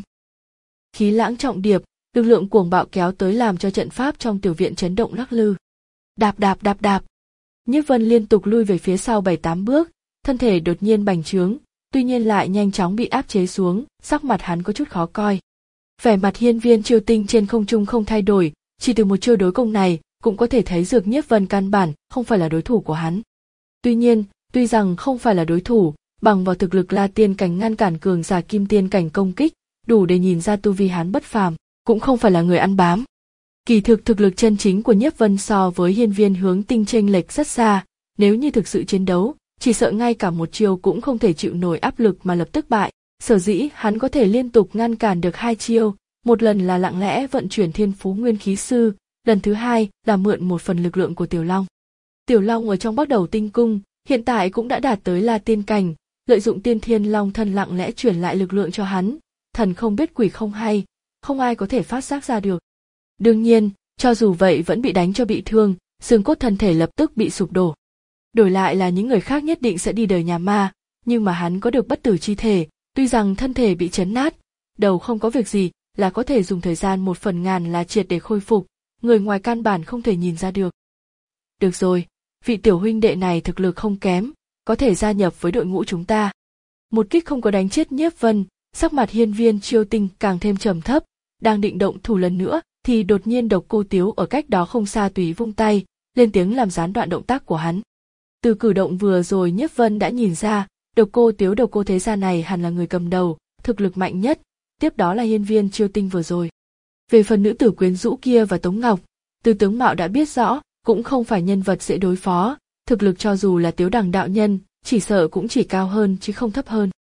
Khí lãng trọng điệp, lực lượng cuồng bạo kéo tới làm cho trận pháp trong tiểu viện chấn động lắc lư. Đạp đạp đạp đạp. Nhiếp Vân liên tục lui về phía sau bảy tám bước, thân thể đột nhiên bành trướng, tuy nhiên lại nhanh chóng bị áp chế xuống, sắc mặt hắn có chút khó coi. Vẻ mặt hiên viên chiêu tinh trên không trung không thay đổi, chỉ từ một chiêu đối công này cũng có thể thấy Dược Nhiếp Vân căn bản không phải là đối thủ của hắn. Tuy nhiên, tuy rằng không phải là đối thủ, bằng vào thực lực La Tiên cảnh ngăn cản cường giả Kim Tiên cảnh công kích, đủ để nhìn ra tu vi hắn bất phàm, cũng không phải là người ăn bám. Kỳ thực thực lực chân chính của Nhiếp Vân so với hiên viên hướng tinh chênh lệch rất xa, nếu như thực sự chiến đấu, chỉ sợ ngay cả một chiêu cũng không thể chịu nổi áp lực mà lập tức bại. Sở dĩ hắn có thể liên tục ngăn cản được hai chiêu, một lần là lặng lẽ vận chuyển thiên phú nguyên khí sư, lần thứ hai là mượn một phần lực lượng của Tiểu Long. Tiểu Long ở trong Bắc Đầu Tinh Cung, hiện tại cũng đã đạt tới La Tiên cảnh, lợi dụng tiên thiên long thân lặng lẽ chuyển lại lực lượng cho hắn, thần không biết quỷ không hay, không ai có thể phát giác ra được. Đương nhiên, cho dù vậy vẫn bị đánh cho bị thương, xương cốt thân thể lập tức bị sụp đổ. Đổi lại là những người khác nhất định sẽ đi đời nhà ma, nhưng mà hắn có được bất tử chi thể, tuy rằng thân thể bị chấn nát, đầu không có việc gì, là có thể dùng thời gian một phần ngàn là triệt để khôi phục, người ngoài căn bản không thể nhìn ra được. Được rồi, vị tiểu huynh đệ này thực lực không kém, có thể gia nhập với đội ngũ chúng ta. Một kích không có đánh chết Nhiếp Vân, sắc mặt hiên viên chiêu tinh càng thêm trầm thấp, đang định động thủ lần nữa, thì đột nhiên Độc Cô Tiếu ở cách đó không xa tùy vung tay, lên tiếng làm gián đoạn động tác của hắn. Từ cử động vừa rồi Nhiếp Vân đã nhìn ra, Độc Cô Tiếu Độc Cô thế gia này hẳn là người cầm đầu, thực lực mạnh nhất, tiếp đó là hiên viên chiêu tinh vừa rồi. Về phần nữ tử quyến rũ kia và Tống Ngọc, từ tướng mạo đã biết rõ, cũng không phải nhân vật dễ đối phó, thực lực cho dù là Tiếu Đằng đạo nhân, chỉ sợ cũng chỉ cao hơn chứ không thấp hơn.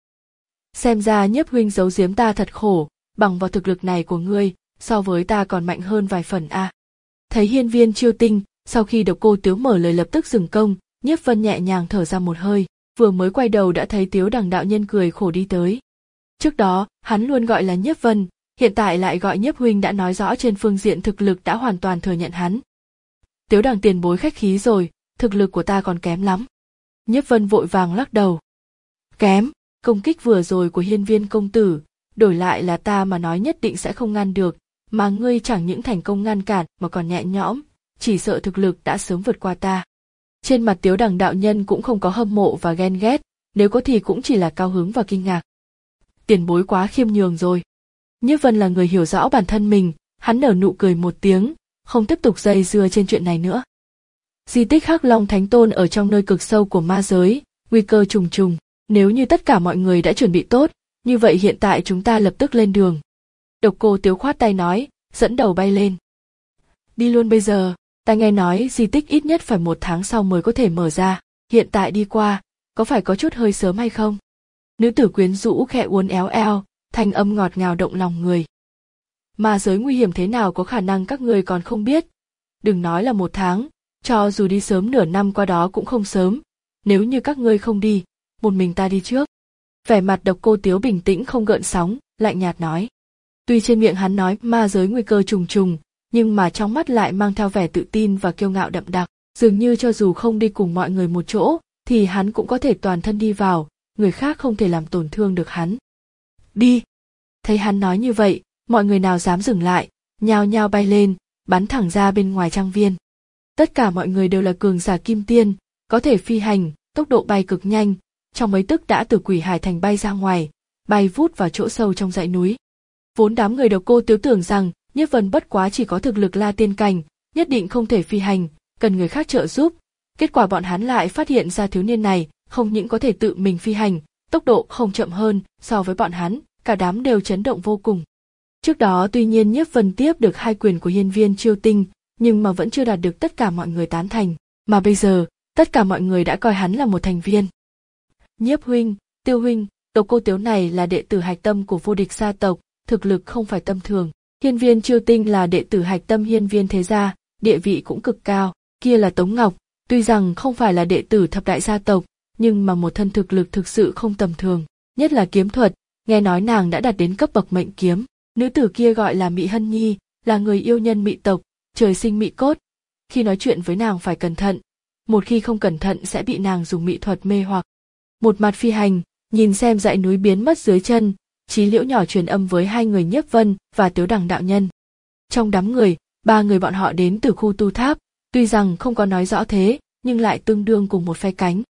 Xem ra Nhiếp huynh giấu giếm ta thật khổ, bằng vào thực lực này của ngươi, so với ta còn mạnh hơn vài phần a. À. Thấy hiên viên chiêu tinh, sau khi Độc Cô Tiếu mở lời lập tức dừng công, Nhiếp Vân nhẹ nhàng thở ra một hơi, vừa mới quay đầu đã thấy Tiếu Đằng đạo nhân cười khổ đi tới. Trước đó, hắn luôn gọi là Nhiếp Vân, hiện tại lại gọi Nhiếp huynh đã nói rõ trên phương diện thực lực đã hoàn toàn thừa nhận hắn. Tiếu Đằng tiền bối khách khí rồi, thực lực của ta còn kém lắm. Nhiếp Vân vội vàng lắc đầu. Kém, công kích vừa rồi của hiên viên công tử, đổi lại là ta mà nói nhất định sẽ không ngăn được, mà ngươi chẳng những thành công ngăn cản mà còn nhẹ nhõm, chỉ sợ thực lực đã sớm vượt qua ta. Trên mặt Tiếu Đằng đạo nhân cũng không có hâm mộ và ghen ghét, nếu có thì cũng chỉ là cao hứng và kinh ngạc. Tiền bối quá khiêm nhường rồi. Nhiếp Vân là người hiểu rõ bản thân mình, hắn nở nụ cười một tiếng, không tiếp tục dây dưa trên chuyện này nữa. Di tích Hắc Long Thánh Tôn ở trong nơi cực sâu của ma giới, nguy cơ trùng trùng, nếu như tất cả mọi người đã chuẩn bị tốt, như vậy hiện tại chúng ta lập tức lên đường. Độc Cô Tiếu khoát tay nói, dẫn đầu bay lên. Đi luôn bây giờ, ta nghe nói di tích ít nhất phải một tháng sau mới có thể mở ra, hiện tại đi qua, có phải có chút hơi sớm hay không? Nữ tử quyến rũ khẽ uốn éo eo, thanh âm ngọt ngào động lòng người. Ma giới nguy hiểm thế nào có khả năng các người còn không biết. Đừng nói là một tháng, cho dù đi sớm nửa năm qua đó cũng không sớm. Nếu như các ngươi không đi, một mình ta đi trước. Vẻ mặt Độc Cô Tiếu bình tĩnh không gợn sóng, lạnh nhạt nói. Tuy trên miệng hắn nói ma giới nguy cơ trùng trùng, nhưng mà trong mắt lại mang theo vẻ tự tin và kiêu ngạo đậm đặc. Dường như cho dù không đi cùng mọi người một chỗ, thì hắn cũng có thể toàn thân đi vào, người khác không thể làm tổn thương được hắn. Đi! Thấy hắn nói như vậy, mọi người nào dám dừng lại, nhao nhao bay lên, bắn thẳng ra bên ngoài trang viên. Tất cả mọi người đều là cường giả kim tiên, có thể phi hành, tốc độ bay cực nhanh, trong mấy tức đã từ Quỷ Hải Thành bay ra ngoài, bay vút vào chỗ sâu trong dãy núi. Vốn đám người Độc Cô Tiếu tưởng rằng Nhiếp Vân bất quá chỉ có thực lực La Tiên cảnh, nhất định không thể phi hành, cần người khác trợ giúp. Kết quả bọn hắn lại phát hiện ra thiếu niên này không những có thể tự mình phi hành, tốc độ không chậm hơn so với bọn hắn, cả đám đều chấn động vô cùng. Trước đó tuy nhiên Nhiếp Vân tiếp được hai quyền của Hiên Viên Chiêu Tinh, nhưng mà vẫn chưa đạt được tất cả mọi người tán thành, mà bây giờ, tất cả mọi người đã coi hắn là một thành viên. Nhiếp huynh, Tiêu huynh, Độc Cô Tiếu này là đệ tử hạch tâm của vô địch gia tộc, thực lực không phải tầm thường. Hiên Viên Chiêu Tinh là đệ tử hạch tâm Hiên Viên thế gia, địa vị cũng cực cao. Kia là Tống Ngọc, tuy rằng không phải là đệ tử thập đại gia tộc, nhưng mà một thân thực lực thực sự không tầm thường, nhất là kiếm thuật, nghe nói nàng đã đạt đến cấp bậc mệnh kiếm. Nữ tử kia gọi là Mị Hân Nhi, là người yêu nhân mị tộc, trời sinh mị cốt. Khi nói chuyện với nàng phải cẩn thận, một khi không cẩn thận sẽ bị nàng dùng mị thuật mê hoặc. Một mặt phi hành, nhìn xem dãy núi biến mất dưới chân, Chí Liễu nhỏ truyền âm với hai người Nhiếp Vân và Tiếu Đằng đạo nhân. Trong đám người, ba người bọn họ đến từ khu tu tháp, tuy rằng không có nói rõ thế, nhưng lại tương đương cùng một phe cánh.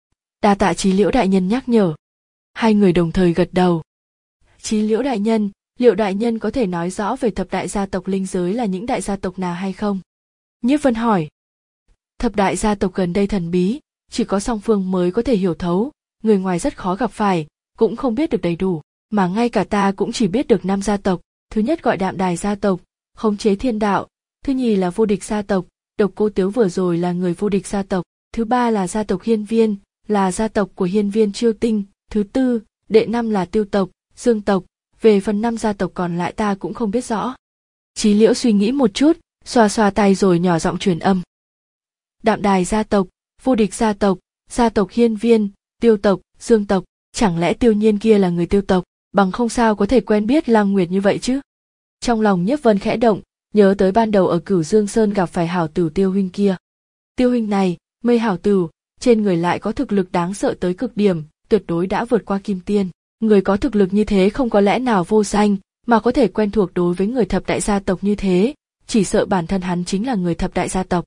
Đa tạ Chí Liễu đại nhân nhắc nhở. Hai người đồng thời gật đầu. Chí Liễu đại nhân, liệu đại nhân có thể nói rõ về thập đại gia tộc linh giới là những đại gia tộc nào hay không? Nhiếp Vân hỏi. Thập đại gia tộc gần đây thần bí, chỉ có song phương mới có thể hiểu thấu, người ngoài rất khó gặp phải, cũng không biết được đầy đủ, mà ngay cả ta cũng chỉ biết được năm gia tộc. Thứ nhất gọi Đạm Đài gia tộc, khống chế thiên đạo. Thứ nhì là vô địch gia tộc, Độc Cô Tiếu vừa rồi là người vô địch gia tộc. Thứ ba là gia tộc Hiên Viên, là gia tộc của Hiên Viên Chiêu Tinh. Thứ tư, đệ năm là Tiêu tộc, Dương tộc. Về phần năm gia tộc còn lại ta cũng không biết rõ. Chí Liễu suy nghĩ một chút, xoa xoa tay rồi nhỏ giọng truyền âm. Đạm Đài gia tộc, vô địch gia tộc, gia tộc Hiên Viên, Tiêu tộc, Dương tộc, chẳng lẽ Tiêu Nhiên kia là người Tiêu tộc, bằng không sao có thể quen biết Lăng Nguyệt như vậy chứ? Trong lòng Nhiếp Vân khẽ động, nhớ tới ban đầu ở Cửu Dương Sơn gặp phải hảo tử Tiêu huynh kia. Tiêu huynh này, mây hảo tử, trên người lại có thực lực đáng sợ tới cực điểm, tuyệt đối đã vượt qua Kim Tiên. Người có thực lực như thế không có lẽ nào vô danh, mà có thể quen thuộc đối với người thập đại gia tộc như thế, chỉ sợ bản thân hắn chính là người thập đại gia tộc.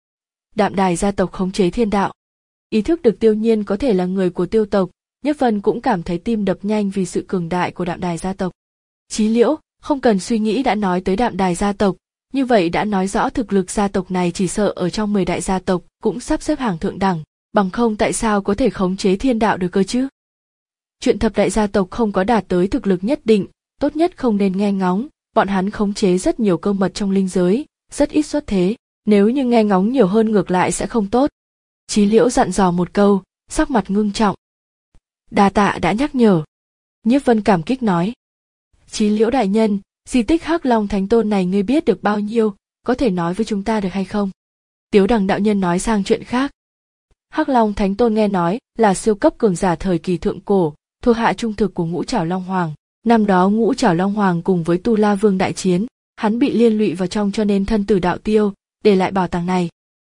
Đạm Đài gia tộc khống chế thiên đạo. Ý thức được Tiêu Nhiên có thể là người của Tiêu tộc, Nhiếp Vân cũng cảm thấy tim đập nhanh vì sự cường đại của Đạm Đài gia tộc. Chí Liễu, không cần suy nghĩ đã nói tới Đạm Đài gia tộc, như vậy đã nói rõ thực lực gia tộc này chỉ sợ ở trong mười đại gia tộc cũng sắp xếp hàng thượng đẳng, bằng không tại sao có thể khống chế thiên đạo được cơ chứ? Chuyện thập đại gia tộc không có đạt tới thực lực nhất định, tốt nhất không nên nghe ngóng, bọn hắn khống chế rất nhiều cơ mật trong linh giới, rất ít xuất thế, nếu như nghe ngóng nhiều hơn ngược lại sẽ không tốt. Chí Liễu dặn dò một câu, sắc mặt ngưng trọng. Đa tạ đã nhắc nhở. Nhiếp Vân cảm kích nói. Chí Liễu đại nhân, di tích Hắc Long Thánh Tôn này ngươi biết được bao nhiêu, có thể nói với chúng ta được hay không? Tiếu Đằng đạo nhân nói sang chuyện khác. Hắc Long Thánh Tôn nghe nói là siêu cấp cường giả thời kỳ thượng cổ, thuộc hạ trung thực của Ngũ Trảo Long Hoàng. Năm đó Ngũ Trảo Long Hoàng cùng với Tu La Vương đại chiến, hắn bị liên lụy vào trong cho nên thân tử đạo tiêu, để lại bảo tàng này.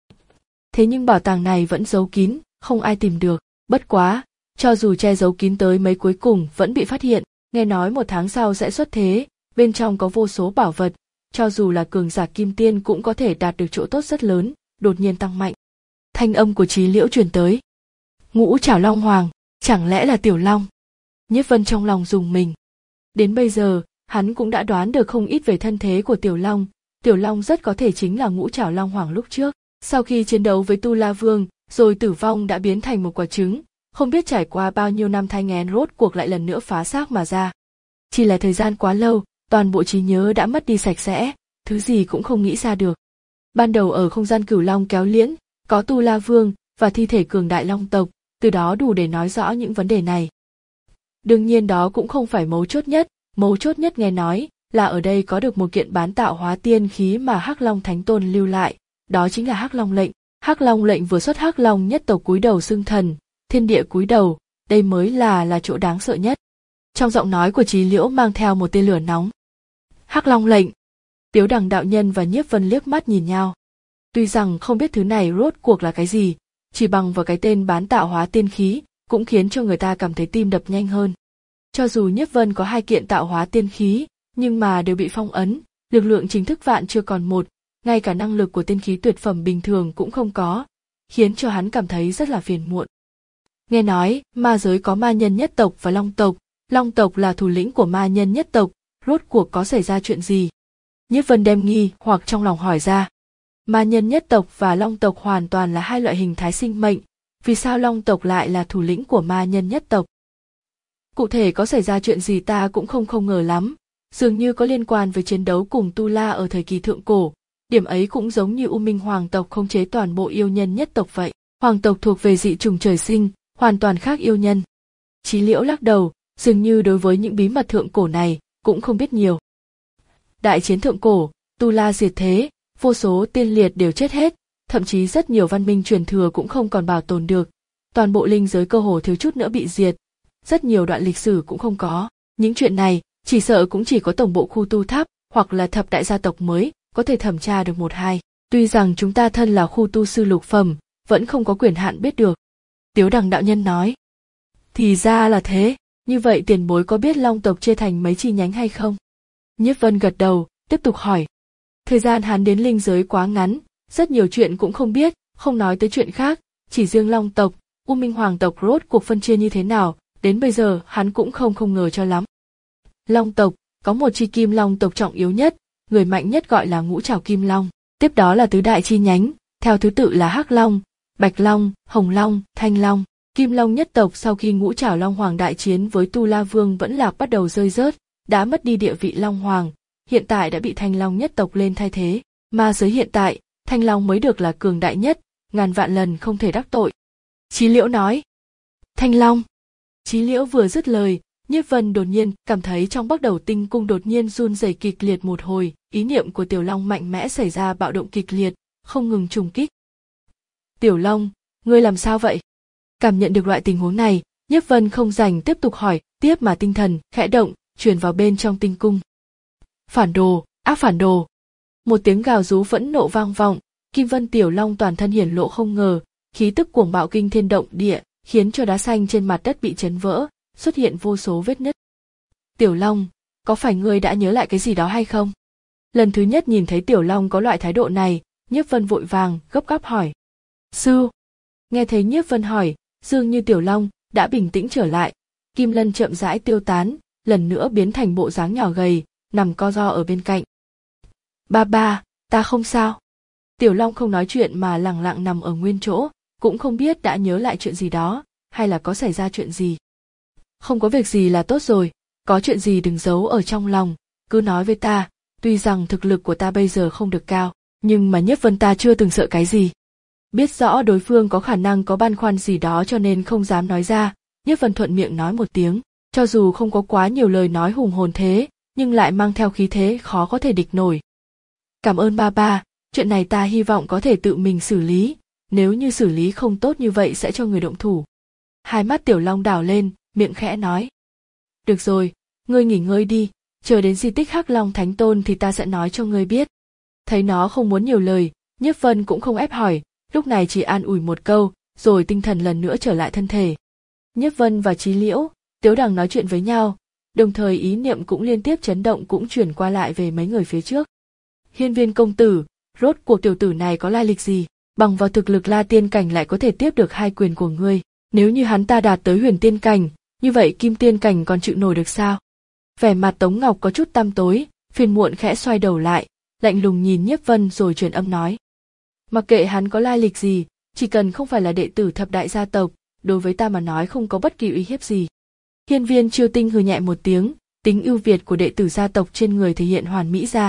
Thế nhưng bảo tàng này vẫn giấu kín, không ai tìm được. Bất quá, cho dù che giấu kín tới mấy cuối cùng vẫn bị phát hiện. Nghe nói một tháng sau sẽ xuất thế, bên trong có vô số bảo vật, cho dù là cường giả kim tiên cũng có thể đạt được chỗ tốt rất lớn, đột nhiên tăng mạnh. Thanh âm của Chí Liễu truyền tới. Ngũ Trảo Long Hoàng, chẳng lẽ là Tiểu Long? Nhiếp Vân trong lòng rùng mình. Đến bây giờ, hắn cũng đã đoán được không ít về thân thế của Tiểu Long. Tiểu Long rất có thể chính là Ngũ Trảo Long Hoàng lúc trước. Sau khi chiến đấu với Tu La Vương, rồi tử vong đã biến thành một quả trứng, không biết trải qua bao nhiêu năm thai nghén rốt cuộc lại lần nữa phá xác mà ra. Chỉ là thời gian quá lâu, toàn bộ trí nhớ đã mất đi sạch sẽ, thứ gì cũng không nghĩ ra được. Ban đầu ở không gian Cửu Long kéo liễn, có Tu La Vương và thi thể cường đại Long tộc, từ đó đủ để nói rõ những vấn đề này. Đương nhiên đó cũng không phải mấu chốt nhất, mấu chốt nhất nghe nói là ở đây có được một kiện bán tạo hóa tiên khí mà Hắc Long Thánh Tôn lưu lại, đó chính là Hắc Long lệnh. Hắc Long lệnh vừa xuất Hắc Long nhất tộc cúi đầu xưng thần, thiên địa cúi đầu, đây mới là là chỗ đáng sợ nhất. Trong giọng nói của Chí Liễu mang theo một tia lửa nóng. Hắc Long lệnh. Tiếu Đằng đạo nhân và Nhiếp Vân liếc mắt nhìn nhau. Tuy rằng không biết thứ này rốt cuộc là cái gì, chỉ bằng vào cái tên bán tạo hóa tiên khí, cũng khiến cho người ta cảm thấy tim đập nhanh hơn. Cho dù Nhiếp Vân có hai kiện tạo hóa tiên khí, nhưng mà đều bị phong ấn, lực lượng chính thức vạn chưa còn một, ngay cả năng lực của tiên khí tuyệt phẩm bình thường cũng không có, khiến cho hắn cảm thấy rất là phiền muộn. Nghe nói, ma giới có ma nhân nhất tộc và long tộc, Long tộc là thủ lĩnh của ma nhân nhất tộc, rốt cuộc có xảy ra chuyện gì? Nhiếp Vân đem nghi hoặc trong lòng hỏi ra. Ma nhân nhất tộc và long tộc hoàn toàn là hai loại hình thái sinh mệnh, vì sao long tộc lại là thủ lĩnh của ma nhân nhất tộc? Cụ thể có xảy ra chuyện gì ta cũng không không ngờ lắm, dường như có liên quan với chiến đấu cùng Tu La ở thời kỳ thượng cổ, điểm ấy cũng giống như U Minh hoàng tộc khống chế toàn bộ yêu nhân nhất tộc vậy. Hoàng tộc thuộc về dị chủng trời sinh, hoàn toàn khác yêu nhân. Chí Liễu lắc đầu, dường như đối với những bí mật thượng cổ này cũng không biết nhiều. Đại chiến thượng cổ, Tu La diệt thế, vô số tiên liệt đều chết hết, thậm chí rất nhiều văn minh truyền thừa cũng không còn bảo tồn được. Toàn bộ linh giới cơ hồ thiếu chút nữa bị diệt, rất nhiều đoạn lịch sử cũng không có. Những chuyện này chỉ sợ cũng chỉ có tổng bộ khu tu tháp hoặc là thập đại gia tộc mới có thể thẩm tra được một hai. Tuy rằng chúng ta thân là khu tu sư lục phẩm, vẫn không có quyền hạn biết được. Tiếu Đằng đạo nhân nói. Thì ra là thế, như vậy tiền bối có biết long tộc chia thành mấy chi nhánh hay không? Nhiếp Vân gật đầu, tiếp tục hỏi. Thời gian hắn đến linh giới quá ngắn, rất nhiều chuyện cũng không biết, không nói tới chuyện khác, chỉ riêng long tộc, U Minh hoàng tộc rốt cuộc phân chia như thế nào, đến bây giờ hắn cũng không không ngờ cho lắm. Long tộc, có một chi kim long tộc trọng yếu nhất, người mạnh nhất gọi là ngũ trảo kim long, tiếp đó là tứ đại chi nhánh, theo thứ tự là hắc long, bạch long, hồng long, thanh long. Kim long nhất tộc sau khi ngũ trảo long hoàng đại chiến với Tu La Vương vẫn lạc bắt đầu rơi rớt, đã mất đi địa vị long hoàng, hiện tại đã bị thanh long nhất tộc lên thay thế. Ma giới hiện tại, thanh long mới được là cường đại nhất, ngàn vạn lần không thể đắc tội. Chí Liễu nói. Thanh long. Chí Liễu vừa dứt lời, Nhiếp Vân đột nhiên cảm thấy trong Bắc Đầu Tinh cung đột nhiên run rẩy kịch liệt một hồi, ý niệm của Tiểu Long mạnh mẽ xảy ra bạo động kịch liệt, không ngừng trùng kích. Tiểu Long, ngươi làm sao vậy? Cảm nhận được loại tình huống này, Nhiếp Vân không rảnh tiếp tục hỏi, tiếp mà tinh thần khẽ động, truyền vào bên trong tinh cung. Phản đồ, ác phản đồ. Một tiếng gào rú phẫn nộ vang vọng, Kim Vân Tiểu Long toàn thân hiển lộ không ngờ, khí tức cuồng bạo kinh thiên động địa, khiến cho đá xanh trên mặt đất bị chấn vỡ, xuất hiện vô số vết nứt. Tiểu Long, có phải ngươi đã nhớ lại cái gì đó hay không? Lần thứ nhất nhìn thấy Tiểu Long có loại thái độ này, Nhiếp Vân vội vàng gấp gáp hỏi. Sư. Nghe thấy Nhiếp Vân hỏi, dường như Tiểu Long đã bình tĩnh trở lại, kim lân chậm rãi tiêu tán, lần nữa biến thành bộ dáng nhỏ gầy, nằm co ro ở bên cạnh. Ba ba, ta không sao. Tiểu Long không nói chuyện mà lẳng lặng nằm ở nguyên chỗ, cũng không biết đã nhớ lại chuyện gì đó, hay là có xảy ra chuyện gì. Không có việc gì là tốt rồi, có chuyện gì đừng giấu ở trong lòng, cứ nói với ta, tuy rằng thực lực của ta bây giờ không được cao, nhưng mà Nhiếp Vân ta chưa từng sợ cái gì. Biết rõ đối phương có khả năng có băn khoăn gì đó cho nên không dám nói ra, Nhiếp Vân thuận miệng nói một tiếng, cho dù không có quá nhiều lời nói hùng hồn thế, nhưng lại mang theo khí thế khó có thể địch nổi. Cảm ơn ba ba, chuyện này ta hy vọng có thể tự mình xử lý, nếu như xử lý không tốt như vậy sẽ cho người động thủ. Hai mắt Tiểu Long đảo lên, miệng khẽ nói. Được rồi, ngươi nghỉ ngơi đi, chờ đến di tích Hắc Long Thánh Tôn thì ta sẽ nói cho ngươi biết. Thấy nó không muốn nhiều lời, Nhiếp Vân cũng không ép hỏi, lúc này chỉ an ủi một câu, rồi tinh thần lần nữa trở lại thân thể. Nhiếp Vân và Chí Liễu, Tiếu Đằng nói chuyện với nhau, đồng thời ý niệm cũng liên tiếp chấn động cũng chuyển qua lại về mấy người phía trước. Hiên Viên công tử, rốt cuộc tiểu tử này có lai lịch gì, bằng vào thực lực La Tiên cảnh lại có thể tiếp được hai quyền của ngươi, nếu như hắn ta đạt tới Huyền Tiên cảnh, như vậy Kim Tiên cảnh còn chịu nổi được sao? Vẻ mặt Tống Ngọc có chút tăm tối, phiền muộn khẽ xoay đầu lại, lạnh lùng nhìn Nhiếp Vân rồi truyền âm nói. Mặc kệ hắn có lai lịch gì, chỉ cần không phải là đệ tử thập đại gia tộc, đối với ta mà nói không có bất kỳ uy hiếp gì. Hiên Viên Chiêu Tinh hừ nhẹ một tiếng, tính ưu việt của đệ tử gia tộc trên người thể hiện hoàn mỹ ra.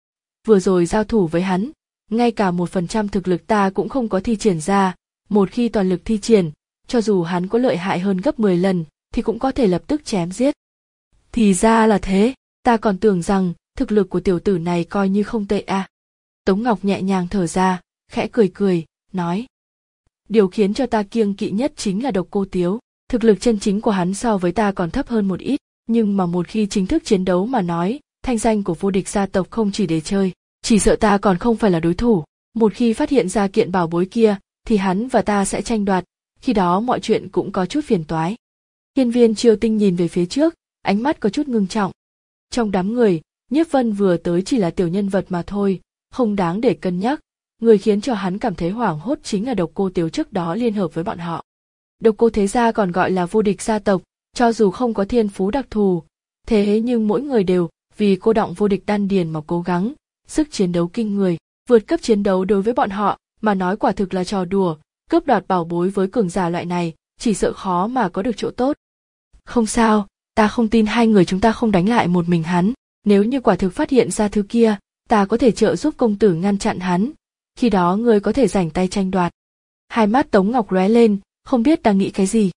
Vừa rồi giao thủ với hắn, ngay cả một phần trăm thực lực ta cũng không có thi triển ra, một khi toàn lực thi triển, cho dù hắn có lợi hại hơn gấp mười lần, thì cũng có thể lập tức chém giết. Thì ra là thế, ta còn tưởng rằng thực lực của tiểu tử này coi như không tệ à. Tống Ngọc nhẹ nhàng thở ra, khẽ cười cười, nói. Điều khiến cho ta kiêng kỵ nhất chính là Độc Cô Tiếu, thực lực chân chính của hắn so với ta còn thấp hơn một ít, nhưng mà một khi chính thức chiến đấu mà nói, thanh danh của vô địch gia tộc không chỉ để chơi, chỉ sợ ta còn không phải là đối thủ, một khi phát hiện ra kiện bảo bối kia, thì hắn và ta sẽ tranh đoạt, khi đó mọi chuyện cũng có chút phiền toái. Hiên Viên Chiêu Tinh nhìn về phía trước, ánh mắt có chút ngưng trọng. Trong đám người, Nhiếp Vân vừa tới chỉ là tiểu nhân vật mà thôi, không đáng để cân nhắc, người khiến cho hắn cảm thấy hoảng hốt chính là Độc Cô Tiếu trước đó liên hợp với bọn họ. Độc Cô thế gia còn gọi là vô địch gia tộc, cho dù không có thiên phú đặc thù, thế nhưng mỗi người đều vì cô đọng vô địch đan điền mà cố gắng, sức chiến đấu kinh người, vượt cấp chiến đấu đối với bọn họ mà nói quả thực là trò đùa, cướp đoạt bảo bối với cường giả loại này, chỉ sợ khó mà có được chỗ tốt. Không sao, ta không tin hai người chúng ta không đánh lại một mình hắn, nếu như quả thực phát hiện ra thứ kia, ta có thể trợ giúp công tử ngăn chặn hắn, khi đó ngươi có thể rảnh tay tranh đoạt. Hai mắt Tống Ngọc lóe lên, không biết đang nghĩ cái gì.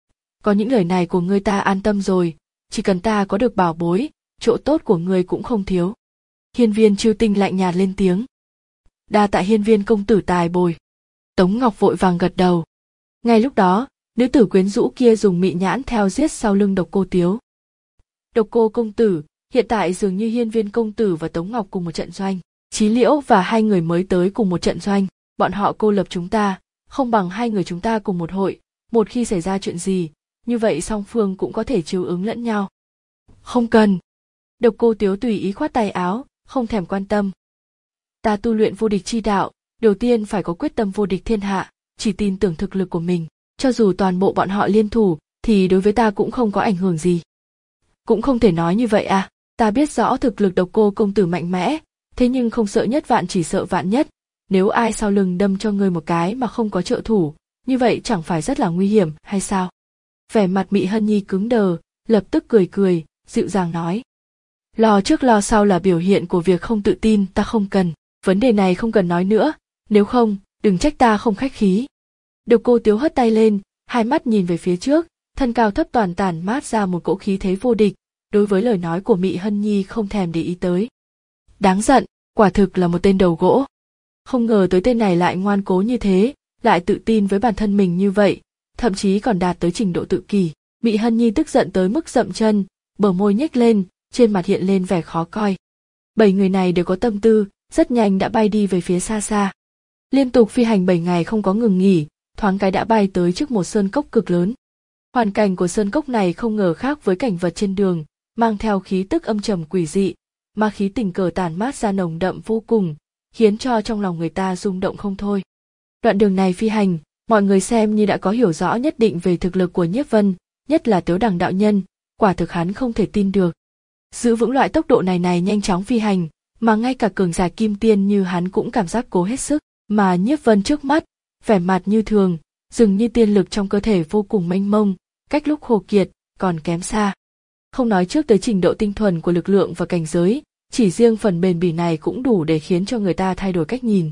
Có những lời này của ngươi ta an tâm rồi, chỉ cần ta có được bảo bối, chỗ tốt của ngươi cũng không thiếu. Hiên Viên Chiêu Tinh lạnh nhạt lên tiếng. Đa tạ Hiên Viên công tử tài bồi. Tống Ngọc vội vàng gật đầu. Ngay lúc đó, nữ tử quyến rũ kia dùng mị nhãn theo giết sau lưng Độc Cô Tiếu. Độc Cô công tử, hiện tại dường như Hiên Viên công tử và Tống Ngọc cùng một trận doanh. Chí Liễu và hai người mới tới cùng một trận doanh, bọn họ cô lập chúng ta, không bằng hai người chúng ta cùng một hội, một khi xảy ra chuyện gì, như vậy song phương cũng có thể chiếu ứng lẫn nhau. Không cần. Độc Cô Tiếu tùy ý khoát tay áo, không thèm quan tâm. Ta tu luyện vô địch chi đạo, đầu tiên phải có quyết tâm vô địch thiên hạ, chỉ tin tưởng thực lực của mình, cho dù toàn bộ bọn họ liên thủ, thì đối với ta cũng không có ảnh hưởng gì. Cũng không thể nói như vậy à, ta biết rõ thực lực Độc Cô công tử mạnh mẽ, thế nhưng không sợ nhất vạn chỉ sợ vạn nhất, nếu ai sau lưng đâm cho ngươi một cái mà không có trợ thủ, như vậy chẳng phải rất là nguy hiểm hay sao? Vẻ mặt Mị Hân Nhi cứng đờ, lập tức cười cười, dịu dàng nói. Lo trước lo sau là biểu hiện của việc không tự tin, ta không cần, vấn đề này không cần nói nữa, nếu không, đừng trách ta không khách khí. Độc Cô Tiếu hất tay lên, hai mắt nhìn về phía trước, thân cao thấp toàn tản mát ra một cỗ khí thế vô địch, đối với lời nói của Mị Hân Nhi không thèm để ý tới. Đáng giận, quả thực là một tên đầu gỗ. Không ngờ tới tên này lại ngoan cố như thế, lại tự tin với bản thân mình như vậy, thậm chí còn đạt tới trình độ tự kỷ. Mị Hân Nhi tức giận tới mức dậm chân, bờ môi nhếch lên, trên mặt hiện lên vẻ khó coi. Bảy người này đều có tâm tư, rất nhanh đã bay đi về phía xa xa. Liên tục phi hành bảy ngày không có ngừng nghỉ, thoáng cái đã bay tới trước một sơn cốc cực lớn. Hoàn cảnh của sơn cốc này không ngờ khác với cảnh vật trên đường, mang theo khí tức âm trầm quỷ dị, mà khí tình cờ tản mát ra nồng đậm vô cùng, khiến cho trong lòng người ta rung động không thôi. Đoạn đường này phi hành, mọi người xem như đã có hiểu rõ nhất định về thực lực của Nhiếp Vân, nhất là Tiếu Đằng đạo nhân, quả thực hắn không thể tin được. Giữ vững loại tốc độ này này nhanh chóng phi hành, mà ngay cả cường giả kim tiên như hắn cũng cảm giác cố hết sức, mà Nhiếp Vân trước mắt, vẻ mặt như thường, dường như tiên lực trong cơ thể vô cùng mênh mông, cách lúc khô kiệt, còn kém xa. Không nói trước tới trình độ tinh thuần của lực lượng và cảnh giới, chỉ riêng phần bền bỉ này cũng đủ để khiến cho người ta thay đổi cách nhìn.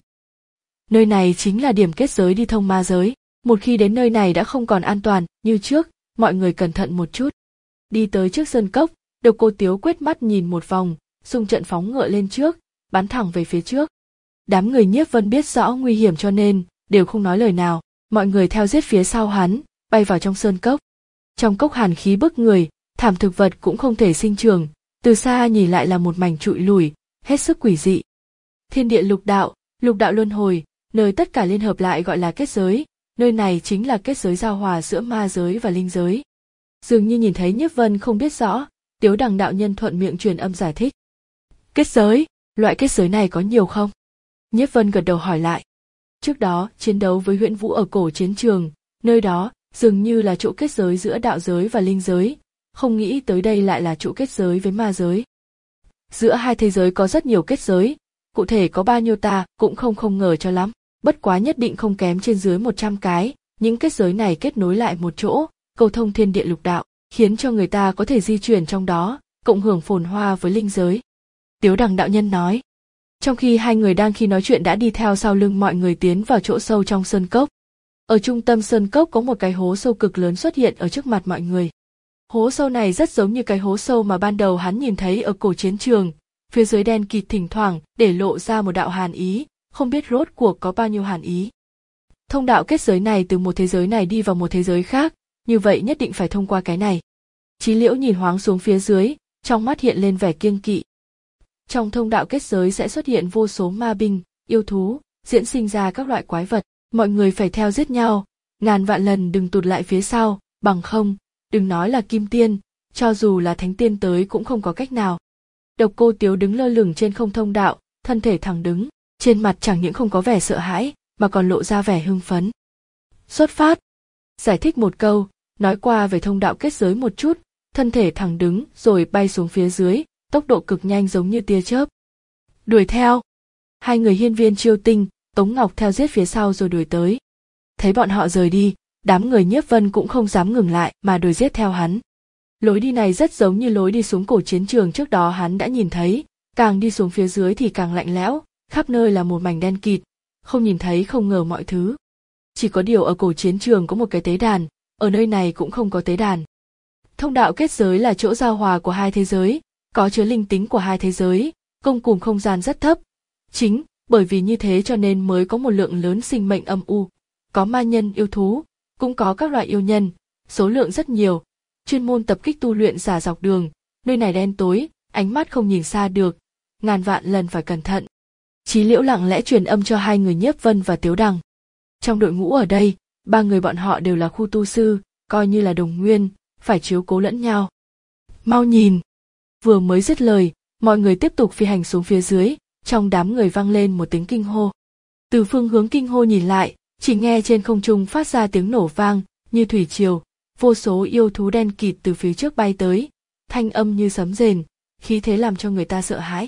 Nơi này chính là điểm kết giới đi thông ma giới, một khi đến nơi này đã không còn an toàn như trước, mọi người cẩn thận một chút. Đi tới trước sơn cốc, Độc Cô Tiếu quét mắt nhìn một vòng, xung trận phóng ngựa lên trước, bắn thẳng về phía trước. Đám người Nhiếp Vân biết rõ nguy hiểm cho nên đều không nói lời nào, mọi người theo giết phía sau hắn, bay vào trong sơn cốc. Trong cốc hàn khí bức người, thảm thực vật cũng không thể sinh trưởng, từ xa nhìn lại là một mảnh trụi lủi, hết sức quỷ dị. Thiên địa lục đạo, lục đạo luân hồi, nơi tất cả liên hợp lại gọi là kết giới, nơi này chính là kết giới giao hòa giữa ma giới và linh giới. Dường như nhìn thấy Nhiếp Vân không biết rõ, Tiếu Đằng đạo nhân thuận miệng truyền âm giải thích. Kết giới, loại kết giới này có nhiều không? Nhiếp Vân gật đầu hỏi lại. Trước đó, chiến đấu với Huyễn Vũ ở cổ chiến trường, nơi đó dường như là chỗ kết giới giữa đạo giới và linh giới, không nghĩ tới đây lại là chỗ kết giới với ma giới. Giữa hai thế giới có rất nhiều kết giới, cụ thể có bao nhiêu ta cũng không không ngờ cho lắm, bất quá nhất định không kém trên dưới một trăm cái, những kết giới này kết nối lại một chỗ, cầu thông thiên địa lục đạo, khiến cho người ta có thể di chuyển trong đó, cộng hưởng phồn hoa với linh giới. Tiếu Đằng đạo nhân nói. Trong khi hai người đang khi nói chuyện đã đi theo sau lưng mọi người tiến vào chỗ sâu trong sơn cốc. Ở trung tâm sơn cốc có một cái hố sâu cực lớn xuất hiện ở trước mặt mọi người. Hố sâu này rất giống như cái hố sâu mà ban đầu hắn nhìn thấy ở cổ chiến trường, phía dưới đen kịt thỉnh thoảng để lộ ra một đạo hàn ý, không biết rốt cuộc có bao nhiêu hàn ý. Thông đạo kết giới này từ một thế giới này đi vào một thế giới khác, như vậy nhất định phải thông qua cái này. Chí Liễu nhìn hoáng xuống phía dưới, trong mắt hiện lên vẻ kiêng kỵ. Trong thông đạo kết giới sẽ xuất hiện vô số ma binh, yêu thú, diễn sinh ra các loại quái vật, mọi người phải theo giết nhau, ngàn vạn lần đừng tụt lại phía sau, bằng không, đừng nói là kim tiên, cho dù là thánh tiên tới cũng không có cách nào. Độc Cô Tiếu đứng lơ lửng trên không thông đạo, thân thể thẳng đứng, trên mặt chẳng những không có vẻ sợ hãi, mà còn lộ ra vẻ hưng phấn. Xuất phát! Giải thích một câu, nói qua về thông đạo kết giới một chút, thân thể thẳng đứng rồi bay xuống phía dưới, tốc độ cực nhanh giống như tia chớp. Đuổi theo. Hai người Hiên Viên Chiêu Tinh, Tống Ngọc theo giết phía sau rồi đuổi tới. Thấy bọn họ rời đi, đám người Nhiếp Vân cũng không dám ngừng lại mà đuổi giết theo hắn. Lối đi này rất giống như lối đi xuống cổ chiến trường trước đó hắn đã nhìn thấy, càng đi xuống phía dưới thì càng lạnh lẽo, khắp nơi là một mảnh đen kịt, không nhìn thấy không ngờ mọi thứ. Chỉ có điều ở cổ chiến trường có một cái tế đàn, ở nơi này cũng không có tế đàn. Thông đạo kết giới là chỗ giao hòa của hai thế giới, có chứa linh tính của hai thế giới, công cùng không gian rất thấp. Chính bởi vì như thế cho nên mới có một lượng lớn sinh mệnh âm u, có ma nhân yêu thú, cũng có các loại yêu nhân, số lượng rất nhiều, chuyên môn tập kích tu luyện giả dọc đường, nơi này đen tối, ánh mắt không nhìn xa được, ngàn vạn lần phải cẩn thận. Chí Liễu lặng lẽ truyền âm cho hai người Nhiếp Vân và Tiếu Đằng. Trong đội ngũ ở đây, ba người bọn họ đều là khu tu sư, coi như là đồng nguyên, phải chiếu cố lẫn nhau. Mau nhìn! Vừa mới dứt lời, mọi người tiếp tục phi hành xuống phía dưới, trong đám người vang lên một tiếng kinh hô. Từ phương hướng kinh hô nhìn lại, chỉ nghe trên không trung phát ra tiếng nổ vang, như thủy triều, vô số yêu thú đen kịt từ phía trước bay tới, thanh âm như sấm rền, khí thế làm cho người ta sợ hãi.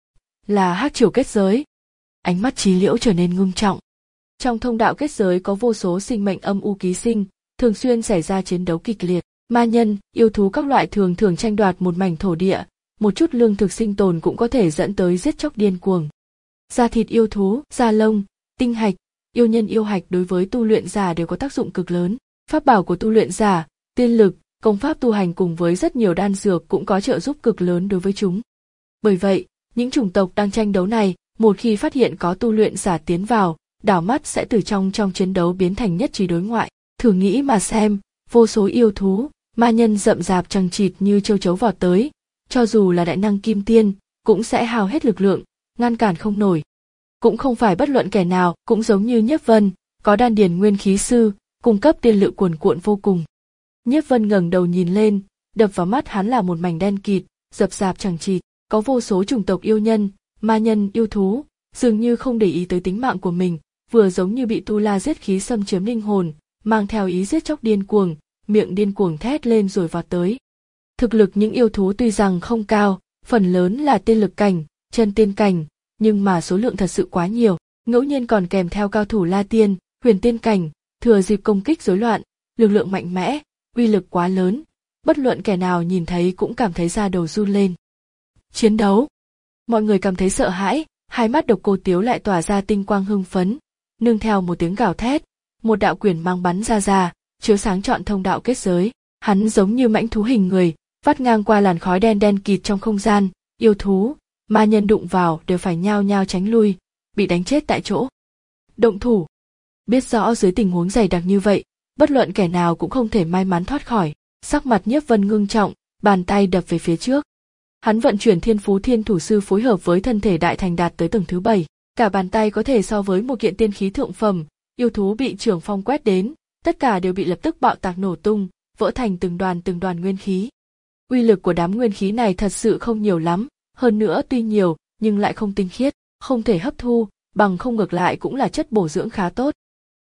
Là hắc triều kết giới. Ánh mắt Chí Liễu trở nên ngưng trọng. Trong thông đạo kết giới có vô số sinh mệnh âm u ký sinh, thường xuyên xảy ra chiến đấu kịch liệt, ma nhân, yêu thú các loại thường thường tranh đoạt một mảnh thổ địa, một chút lương thực sinh tồn cũng có thể dẫn tới giết chóc điên cuồng. Da thịt yêu thú, da lông, tinh hạch, yêu nhân yêu hạch đối với tu luyện giả đều có tác dụng cực lớn. Pháp bảo của tu luyện giả, tiên lực, công pháp tu hành cùng với rất nhiều đan dược cũng có trợ giúp cực lớn đối với chúng. Bởi vậy, những chủng tộc đang tranh đấu này, một khi phát hiện có tu luyện giả tiến vào, đảo mắt sẽ từ trong trong chiến đấu biến thành nhất trí đối ngoại. Thử nghĩ mà xem, vô số yêu thú, ma nhân rậm rạp chằng chịt như châu chấu vọt tới, cho dù là đại năng kim tiên, cũng sẽ hao hết lực lượng, ngăn cản không nổi. Cũng không phải bất luận kẻ nào, cũng giống như Nhiếp Vân, có đan điền nguyên khí sư, cung cấp tiên lực cuồn cuộn vô cùng. Nhiếp Vân ngẩng đầu nhìn lên, đập vào mắt hắn là một mảnh đen kịt, rậm rạp chằng chịt, có vô số chủng tộc yêu nhân, ma nhân, yêu thú, dường như không để ý tới tính mạng của mình, vừa giống như bị tu la giết khí xâm chiếm linh hồn, mang theo ý giết chóc điên cuồng, miệng điên cuồng thét lên rồi vọt tới. Thực lực những yêu thú tuy rằng không cao, phần lớn là tiên lực cảnh, chân tiên cảnh, nhưng mà số lượng thật sự quá nhiều, ngẫu nhiên còn kèm theo cao thủ la tiên, huyền tiên cảnh, thừa dịp công kích rối loạn, lực lượng mạnh mẽ, uy lực quá lớn, bất luận kẻ nào nhìn thấy cũng cảm thấy da đầu run lên. Chiến đấu. Mọi người cảm thấy sợ hãi, hai mắt Độc Cô Tiếu lại tỏa ra tinh quang hưng phấn, nương theo một tiếng gào thét, một đạo quyền mang bắn ra ra, chiếu sáng trọn thông đạo kết giới, hắn giống như mãnh thú hình người, vắt ngang qua làn khói đen đen kịt trong không gian, yêu thú, ma nhân đụng vào đều phải nhao nhao tránh lui, bị đánh chết tại chỗ. Động thủ. Biết rõ dưới tình huống dày đặc như vậy, bất luận kẻ nào cũng không thể may mắn thoát khỏi, sắc mặt Nhiếp Vân ngưng trọng, bàn tay đập về phía trước. Hắn vận chuyển Thiên Phú Thiên Thủ Sư phối hợp với thân thể đại thành đạt tới tầng thứ bảy, cả bàn tay có thể so với một kiện tiên khí thượng phẩm, yêu thú bị trưởng phong quét đến, tất cả đều bị lập tức bạo tạc nổ tung, vỡ thành từng đoàn từng đoàn nguyên khí. Uy lực của đám nguyên khí này thật sự không nhiều lắm, hơn nữa tuy nhiều nhưng lại không tinh khiết, không thể hấp thu, bằng không ngược lại cũng là chất bổ dưỡng khá tốt.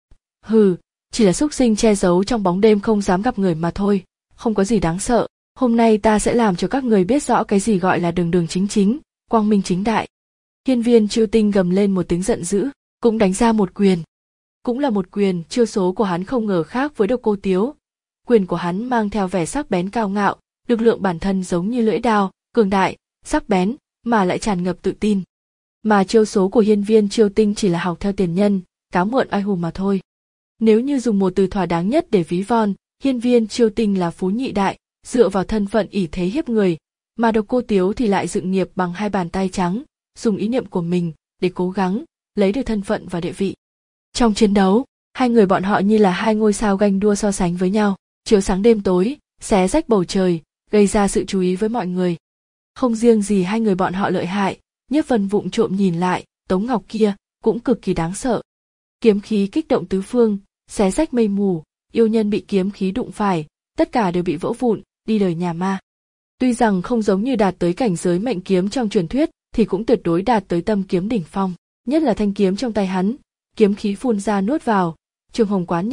Hừ, chỉ là súc sinh che giấu trong bóng đêm không dám gặp người mà thôi, không có gì đáng sợ. Hôm nay ta sẽ làm cho các người biết rõ cái gì gọi là đường đường chính chính, quang minh chính đại. Hiên Viên Chiêu Tinh gầm lên một tiếng giận dữ, cũng đánh ra một quyền. Cũng là một quyền, chiêu số của hắn không ngờ khác với Độc Cô Tiếu. Quyền của hắn mang theo vẻ sắc bén cao ngạo, lực lượng bản thân giống như lưỡi đao, cường đại, sắc bén, mà lại tràn ngập tự tin. Mà chiêu số của Hiên Viên Chiêu Tinh chỉ là học theo tiền nhân, cáo mượn oai hùng mà thôi. Nếu như dùng một từ thỏa đáng nhất để ví von, Hiên Viên Chiêu Tinh là phú nhị đại, dựa vào thân phận ỷ thế hiếp người, mà Độc Cô Tiếu thì lại dựng nghiệp bằng hai bàn tay trắng, dùng ý niệm của mình để cố gắng lấy được thân phận và địa vị. Trong chiến đấu, hai người bọn họ như là hai ngôi sao ganh đua so sánh với nhau, chiếu sáng đêm tối, xé rách bầu trời, gây ra sự chú ý với mọi người. Không riêng gì hai người bọn họ lợi hại, Nhiếp Vân vụng trộm nhìn lại, Tống Ngọc kia cũng cực kỳ đáng sợ. Kiếm khí kích động tứ phương, xé rách mây mù, yêu nhân bị kiếm khí đụng phải, tất cả đều bị vỡ vụn, đi đời nhà ma. Tuy rằng không giống như đạt tới cảnh giới mệnh kiếm trong truyền thuyết, thì cũng tuyệt đối đạt tới tâm kiếm đỉnh phong, nhất là thanh kiếm trong tay hắn, kiếm khí phun ra nuốt vào, trường hồng quán nhật,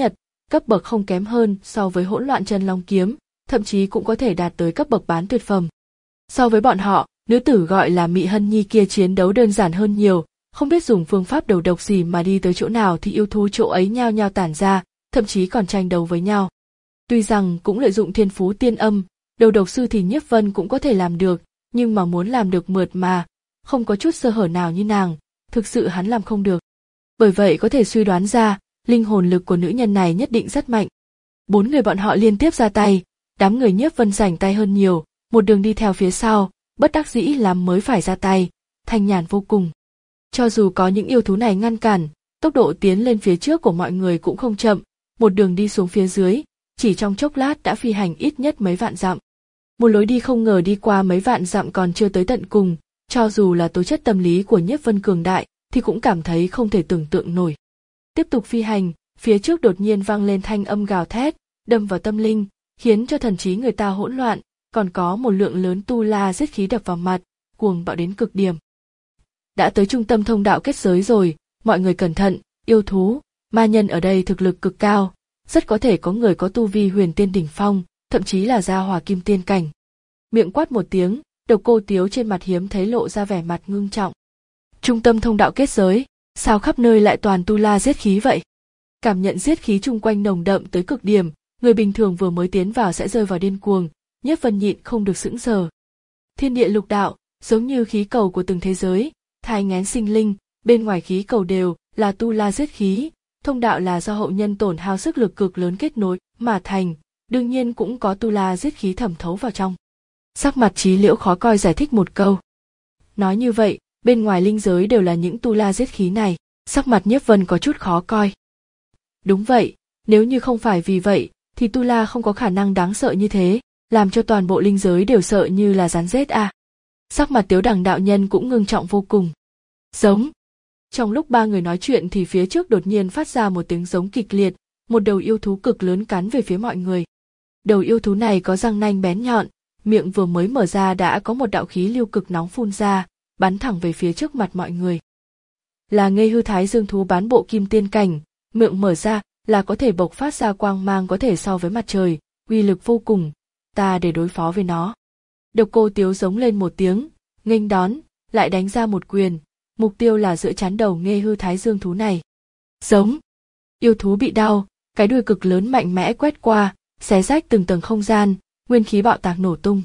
cấp bậc không kém hơn so với hỗn loạn chân long kiếm, thậm chí cũng có thể đạt tới cấp bậc bán tuyệt phẩm. So với bọn họ, nữ tử gọi là Mị Hân Nhi kia chiến đấu đơn giản hơn nhiều, không biết dùng phương pháp đầu độc gì mà đi tới chỗ nào thì yêu thú chỗ ấy nhao nhao tản ra, thậm chí còn tranh đấu với nhau. Tuy rằng cũng lợi dụng thiên phú tiên âm, đầu độc sư thì Nhiếp Vân cũng có thể làm được, nhưng mà muốn làm được mượt mà, không có chút sơ hở nào như nàng, thực sự hắn làm không được. Bởi vậy có thể suy đoán ra, linh hồn lực của nữ nhân này nhất định rất mạnh. Bốn người bọn họ liên tiếp ra tay, đám người Nhiếp Vân rảnh tay hơn nhiều, một đường đi theo phía sau, bất đắc dĩ lắm mới phải ra tay, thanh nhàn vô cùng. Cho dù có những yêu thú này ngăn cản, tốc độ tiến lên phía trước của mọi người cũng không chậm, một đường đi xuống phía dưới, chỉ trong chốc lát đã phi hành ít nhất mấy vạn dặm. Một lối đi không ngờ đi qua mấy vạn dặm còn chưa tới tận cùng, cho dù là tố chất tâm lý của Nhiếp Vân cường đại, thì cũng cảm thấy không thể tưởng tượng nổi. Tiếp tục phi hành, phía trước đột nhiên vang lên thanh âm gào thét, đâm vào tâm linh, khiến cho thần trí người ta hỗn loạn, còn có một lượng lớn tu la giết khí đập vào mặt, cuồng bạo đến cực điểm. Đã tới trung tâm thông đạo kết giới rồi, mọi người cẩn thận, yêu thú, ma nhân ở đây thực lực cực cao, rất có thể có người có tu vi huyền tiên đỉnh phong, thậm chí là gia hòa kim tiên cảnh. Miệng quát một tiếng, Độc Cô Tiếu trên mặt hiếm thấy lộ ra vẻ mặt ngưng trọng. Trung tâm thông đạo kết giới, sao khắp nơi lại toàn tu la giết khí vậy? Cảm nhận giết khí chung quanh nồng đậm tới cực điểm, người bình thường vừa mới tiến vào sẽ rơi vào điên cuồng, Nhiếp Vân nhịn không được sững sờ. Thiên địa lục đạo, giống như khí cầu của từng thế giới, thai nghén sinh linh, bên ngoài khí cầu đều là tu la giết khí, thông đạo là do hậu nhân tổn hao sức lực cực lớn kết nối mà thành, đương nhiên cũng có tu la giết khí thẩm thấu vào trong. Sắc mặt Chí Liễu khó coi giải thích một câu. Nói như vậy, bên ngoài linh giới đều là những tu la giết khí này, sắc mặt Nhiếp Vân có chút khó coi. Đúng vậy, nếu như không phải vì vậy, thì tu la không có khả năng đáng sợ như thế, làm cho toàn bộ linh giới đều sợ như là rắn rết à. Sắc mặt Tiếu Đằng đạo nhân cũng ngưng trọng vô cùng. Giống. Trong lúc ba người nói chuyện thì phía trước đột nhiên phát ra một tiếng giống kịch liệt, một đầu yêu thú cực lớn cắn về phía mọi người. Đầu yêu thú này có răng nanh bén nhọn, miệng vừa mới mở ra đã có một đạo khí lưu cực nóng phun ra, bắn thẳng về phía trước mặt mọi người. Là Nghê Hư Thái Dương thú bán bộ kim tiên cảnh, miệng mở ra là có thể bộc phát ra quang mang có thể so với mặt trời, uy lực vô cùng, ta để đối phó với nó. Độc Cô Tiếu giống lên một tiếng, nghênh đón, lại đánh ra một quyền, mục tiêu là giữa trán đầu Nghê Hư Thái Dương thú này. Giống. Yêu thú bị đau, cái đuôi cực lớn mạnh mẽ quét qua, xé rách từng tầng không gian, nguyên khí bạo tạc nổ tung.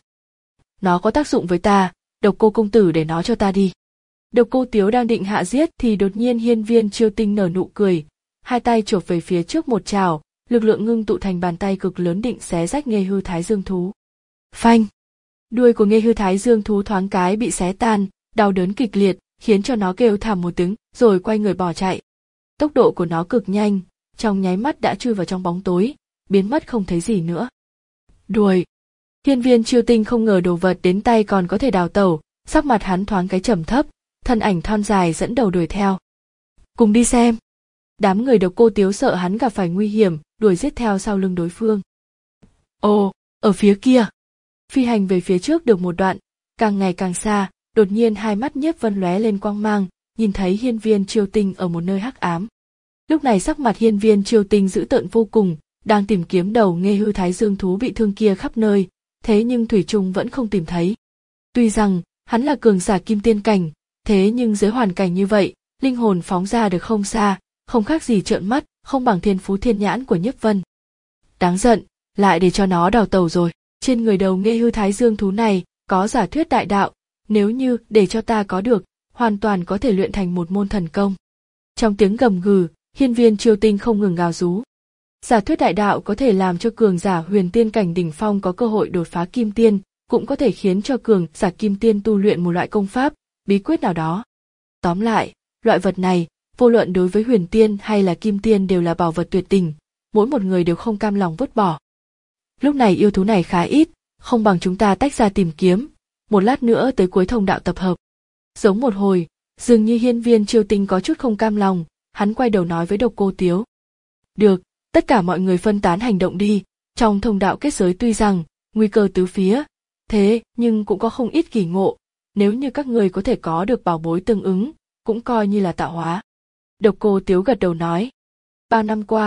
Nó có tác dụng với ta, Độc Cô công tử để nó cho ta đi. Độc Cô Tiếu đang định hạ giết thì đột nhiên Hiên Viên Chiêu Tinh nở nụ cười, hai tay chộp về phía trước một trào, lực lượng ngưng tụ thành bàn tay cực lớn định xé rách Nghê Hư Thái Dương thú. Phanh! Đuôi của Nghê Hư Thái Dương thú thoáng cái bị xé tan, đau đớn kịch liệt, khiến cho nó kêu thảm một tiếng, rồi quay người bỏ chạy. Tốc độ của nó cực nhanh, trong nháy mắt đã chui vào trong bóng tối, biến mất không thấy gì nữa. Đuổi! Hiên Viên Chiêu Tinh không ngờ đồ vật đến tay còn có thể đào tẩu, sắc mặt hắn thoáng cái trầm thấp, thân ảnh thon dài dẫn đầu đuổi theo. Cùng đi xem. Đám người Độc Cô Tiếu sợ hắn gặp phải nguy hiểm, đuổi giết theo sau lưng đối phương. Ồ, ở phía kia. Phi hành về phía trước được một đoạn, càng ngày càng xa, đột nhiên hai mắt Nhiếp Vân lóe lên quang mang, nhìn thấy Hiên Viên Chiêu Tinh ở một nơi hắc ám. Lúc này sắc mặt Hiên Viên Chiêu Tinh dữ tợn vô cùng, đang tìm kiếm đầu Nghê Hư Thái Dương thú bị thương kia khắp nơi, thế nhưng thủy chung vẫn không tìm thấy. Tuy rằng hắn là cường giả kim tiên cảnh, thế nhưng dưới hoàn cảnh như vậy, linh hồn phóng ra được không xa, không khác gì trợn mắt, không bằng thiên phú thiên nhãn của Nhiếp Vân. Đáng giận, lại để cho nó đào tẩu rồi. Trên người đầu Nghê Hư Thái Dương thú này có giả thuyết đại đạo, nếu như để cho ta có được, hoàn toàn có thể luyện thành một môn thần công. Trong tiếng gầm gừ, Hiên Viên Chiêu Tinh không ngừng gào rú. Giả thuyết đại đạo có thể làm cho cường giả huyền tiên cảnh đỉnh phong có cơ hội đột phá kim tiên, cũng có thể khiến cho cường giả kim tiên tu luyện một loại công pháp, bí quyết nào đó. Tóm lại, loại vật này, vô luận đối với huyền tiên hay là kim tiên đều là bảo vật tuyệt đỉnh, mỗi một người đều không cam lòng vứt bỏ. Lúc này yêu thú này khá ít, không bằng chúng ta tách ra tìm kiếm, một lát nữa tới cuối thông đạo tập hợp. Giống một hồi, dường như Hiên Viên Chiêu Tinh có chút không cam lòng, hắn quay đầu nói với Độc Cô Tiếu. Được, tất cả mọi người phân tán hành động đi, trong thông đạo kết giới tuy rằng, nguy cơ tứ phía, thế nhưng cũng có không ít kỳ ngộ, nếu như các người có thể có được bảo bối tương ứng, cũng coi như là tạo hóa. Độc Cô Tiếu gật đầu nói. Bao năm qua,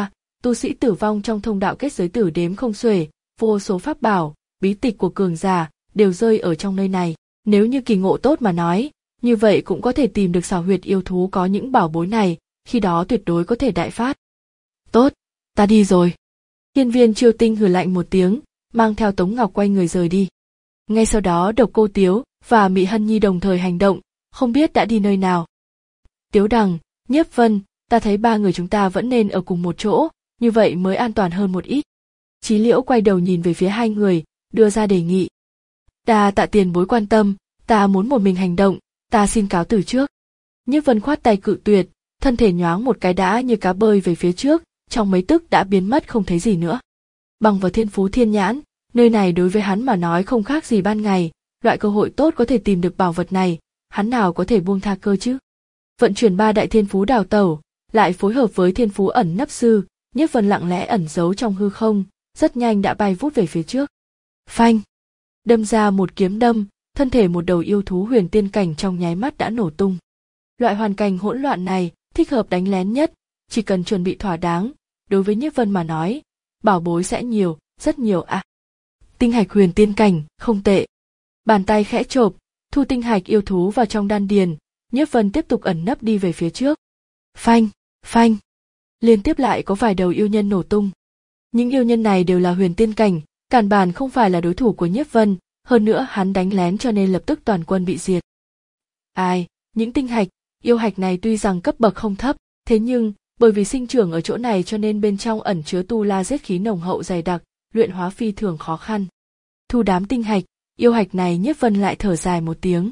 tu sĩ tử vong trong thông đạo kết giới tử đếm không xuể, vô số pháp bảo, bí tịch của cường giả đều rơi ở trong nơi này. Nếu như kỳ ngộ tốt mà nói, như vậy cũng có thể tìm được xảo huyệt yêu thú có những bảo bối này, khi đó tuyệt đối có thể đại phát. Tốt, ta đi rồi. Hiên Viên Chiêu Tinh hừ lạnh một tiếng, mang theo Tống Ngọc quay người rời đi. Ngay sau đó Độc Cô Tiếu và Mị Hân Nhi đồng thời hành động, không biết đã đi nơi nào. Tiếu Đằng, Nhiếp Vân, ta thấy ba người chúng ta vẫn nên ở cùng một chỗ, như vậy mới an toàn hơn một ít. Chí Liễu quay đầu nhìn về phía hai người, đưa ra đề nghị. Đa tạ tiền bối quan tâm, ta muốn một mình hành động, ta xin cáo từ trước. Nhiếp Vân khoát tay cự tuyệt, thân thể nhoáng một cái đã như cá bơi về phía trước, trong mấy tức đã biến mất không thấy gì nữa. Bằng vào thiên phú thiên nhãn, nơi này đối với hắn mà nói không khác gì ban ngày, loại cơ hội tốt có thể tìm được bảo vật này, hắn nào có thể buông tha cơ chứ. Vận chuyển ba đại thiên phú đào tẩu, lại phối hợp với thiên phú ẩn nấp sư, Nhiếp Vân lặng lẽ ẩn giấu trong hư không, rất nhanh đã bay vút về phía trước. Phanh! Đâm ra một kiếm đâm, thân thể một đầu yêu thú huyền tiên cảnh trong nháy mắt đã nổ tung. Loại hoàn cảnh hỗn loạn này thích hợp đánh lén nhất, chỉ cần chuẩn bị thỏa đáng, đối với Nhiếp Vân mà nói, bảo bối sẽ nhiều, rất nhiều à. Tinh hạch huyền tiên cảnh, không tệ. Bàn tay khẽ chộp, thu tinh hạch yêu thú vào trong đan điền, Nhiếp Vân tiếp tục ẩn nấp đi về phía trước. Phanh, phanh. Liên tiếp lại có vài đầu yêu nhân nổ tung. Những yêu nhân này đều là huyền tiên cảnh, càn bản không phải là đối thủ của Nhiếp Vân, hơn nữa hắn đánh lén cho nên lập tức toàn quân bị diệt. Ai, những tinh hạch, yêu hạch này tuy rằng cấp bậc không thấp, thế nhưng bởi vì sinh trưởng ở chỗ này cho nên bên trong ẩn chứa tu la giết khí nồng hậu dày đặc, luyện hóa phi thường khó khăn. Thu đám tinh hạch, yêu hạch này Nhiếp Vân lại thở dài một tiếng.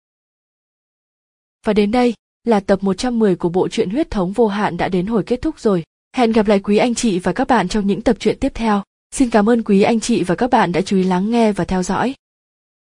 Và đến đây là tập một trăm mười của bộ truyện Huyết Thống Vô Hạn đã đến hồi kết thúc rồi. Hẹn gặp lại quý anh chị và các bạn trong những tập truyện tiếp theo. Xin cảm ơn quý anh chị và các bạn đã chú ý lắng nghe và theo dõi.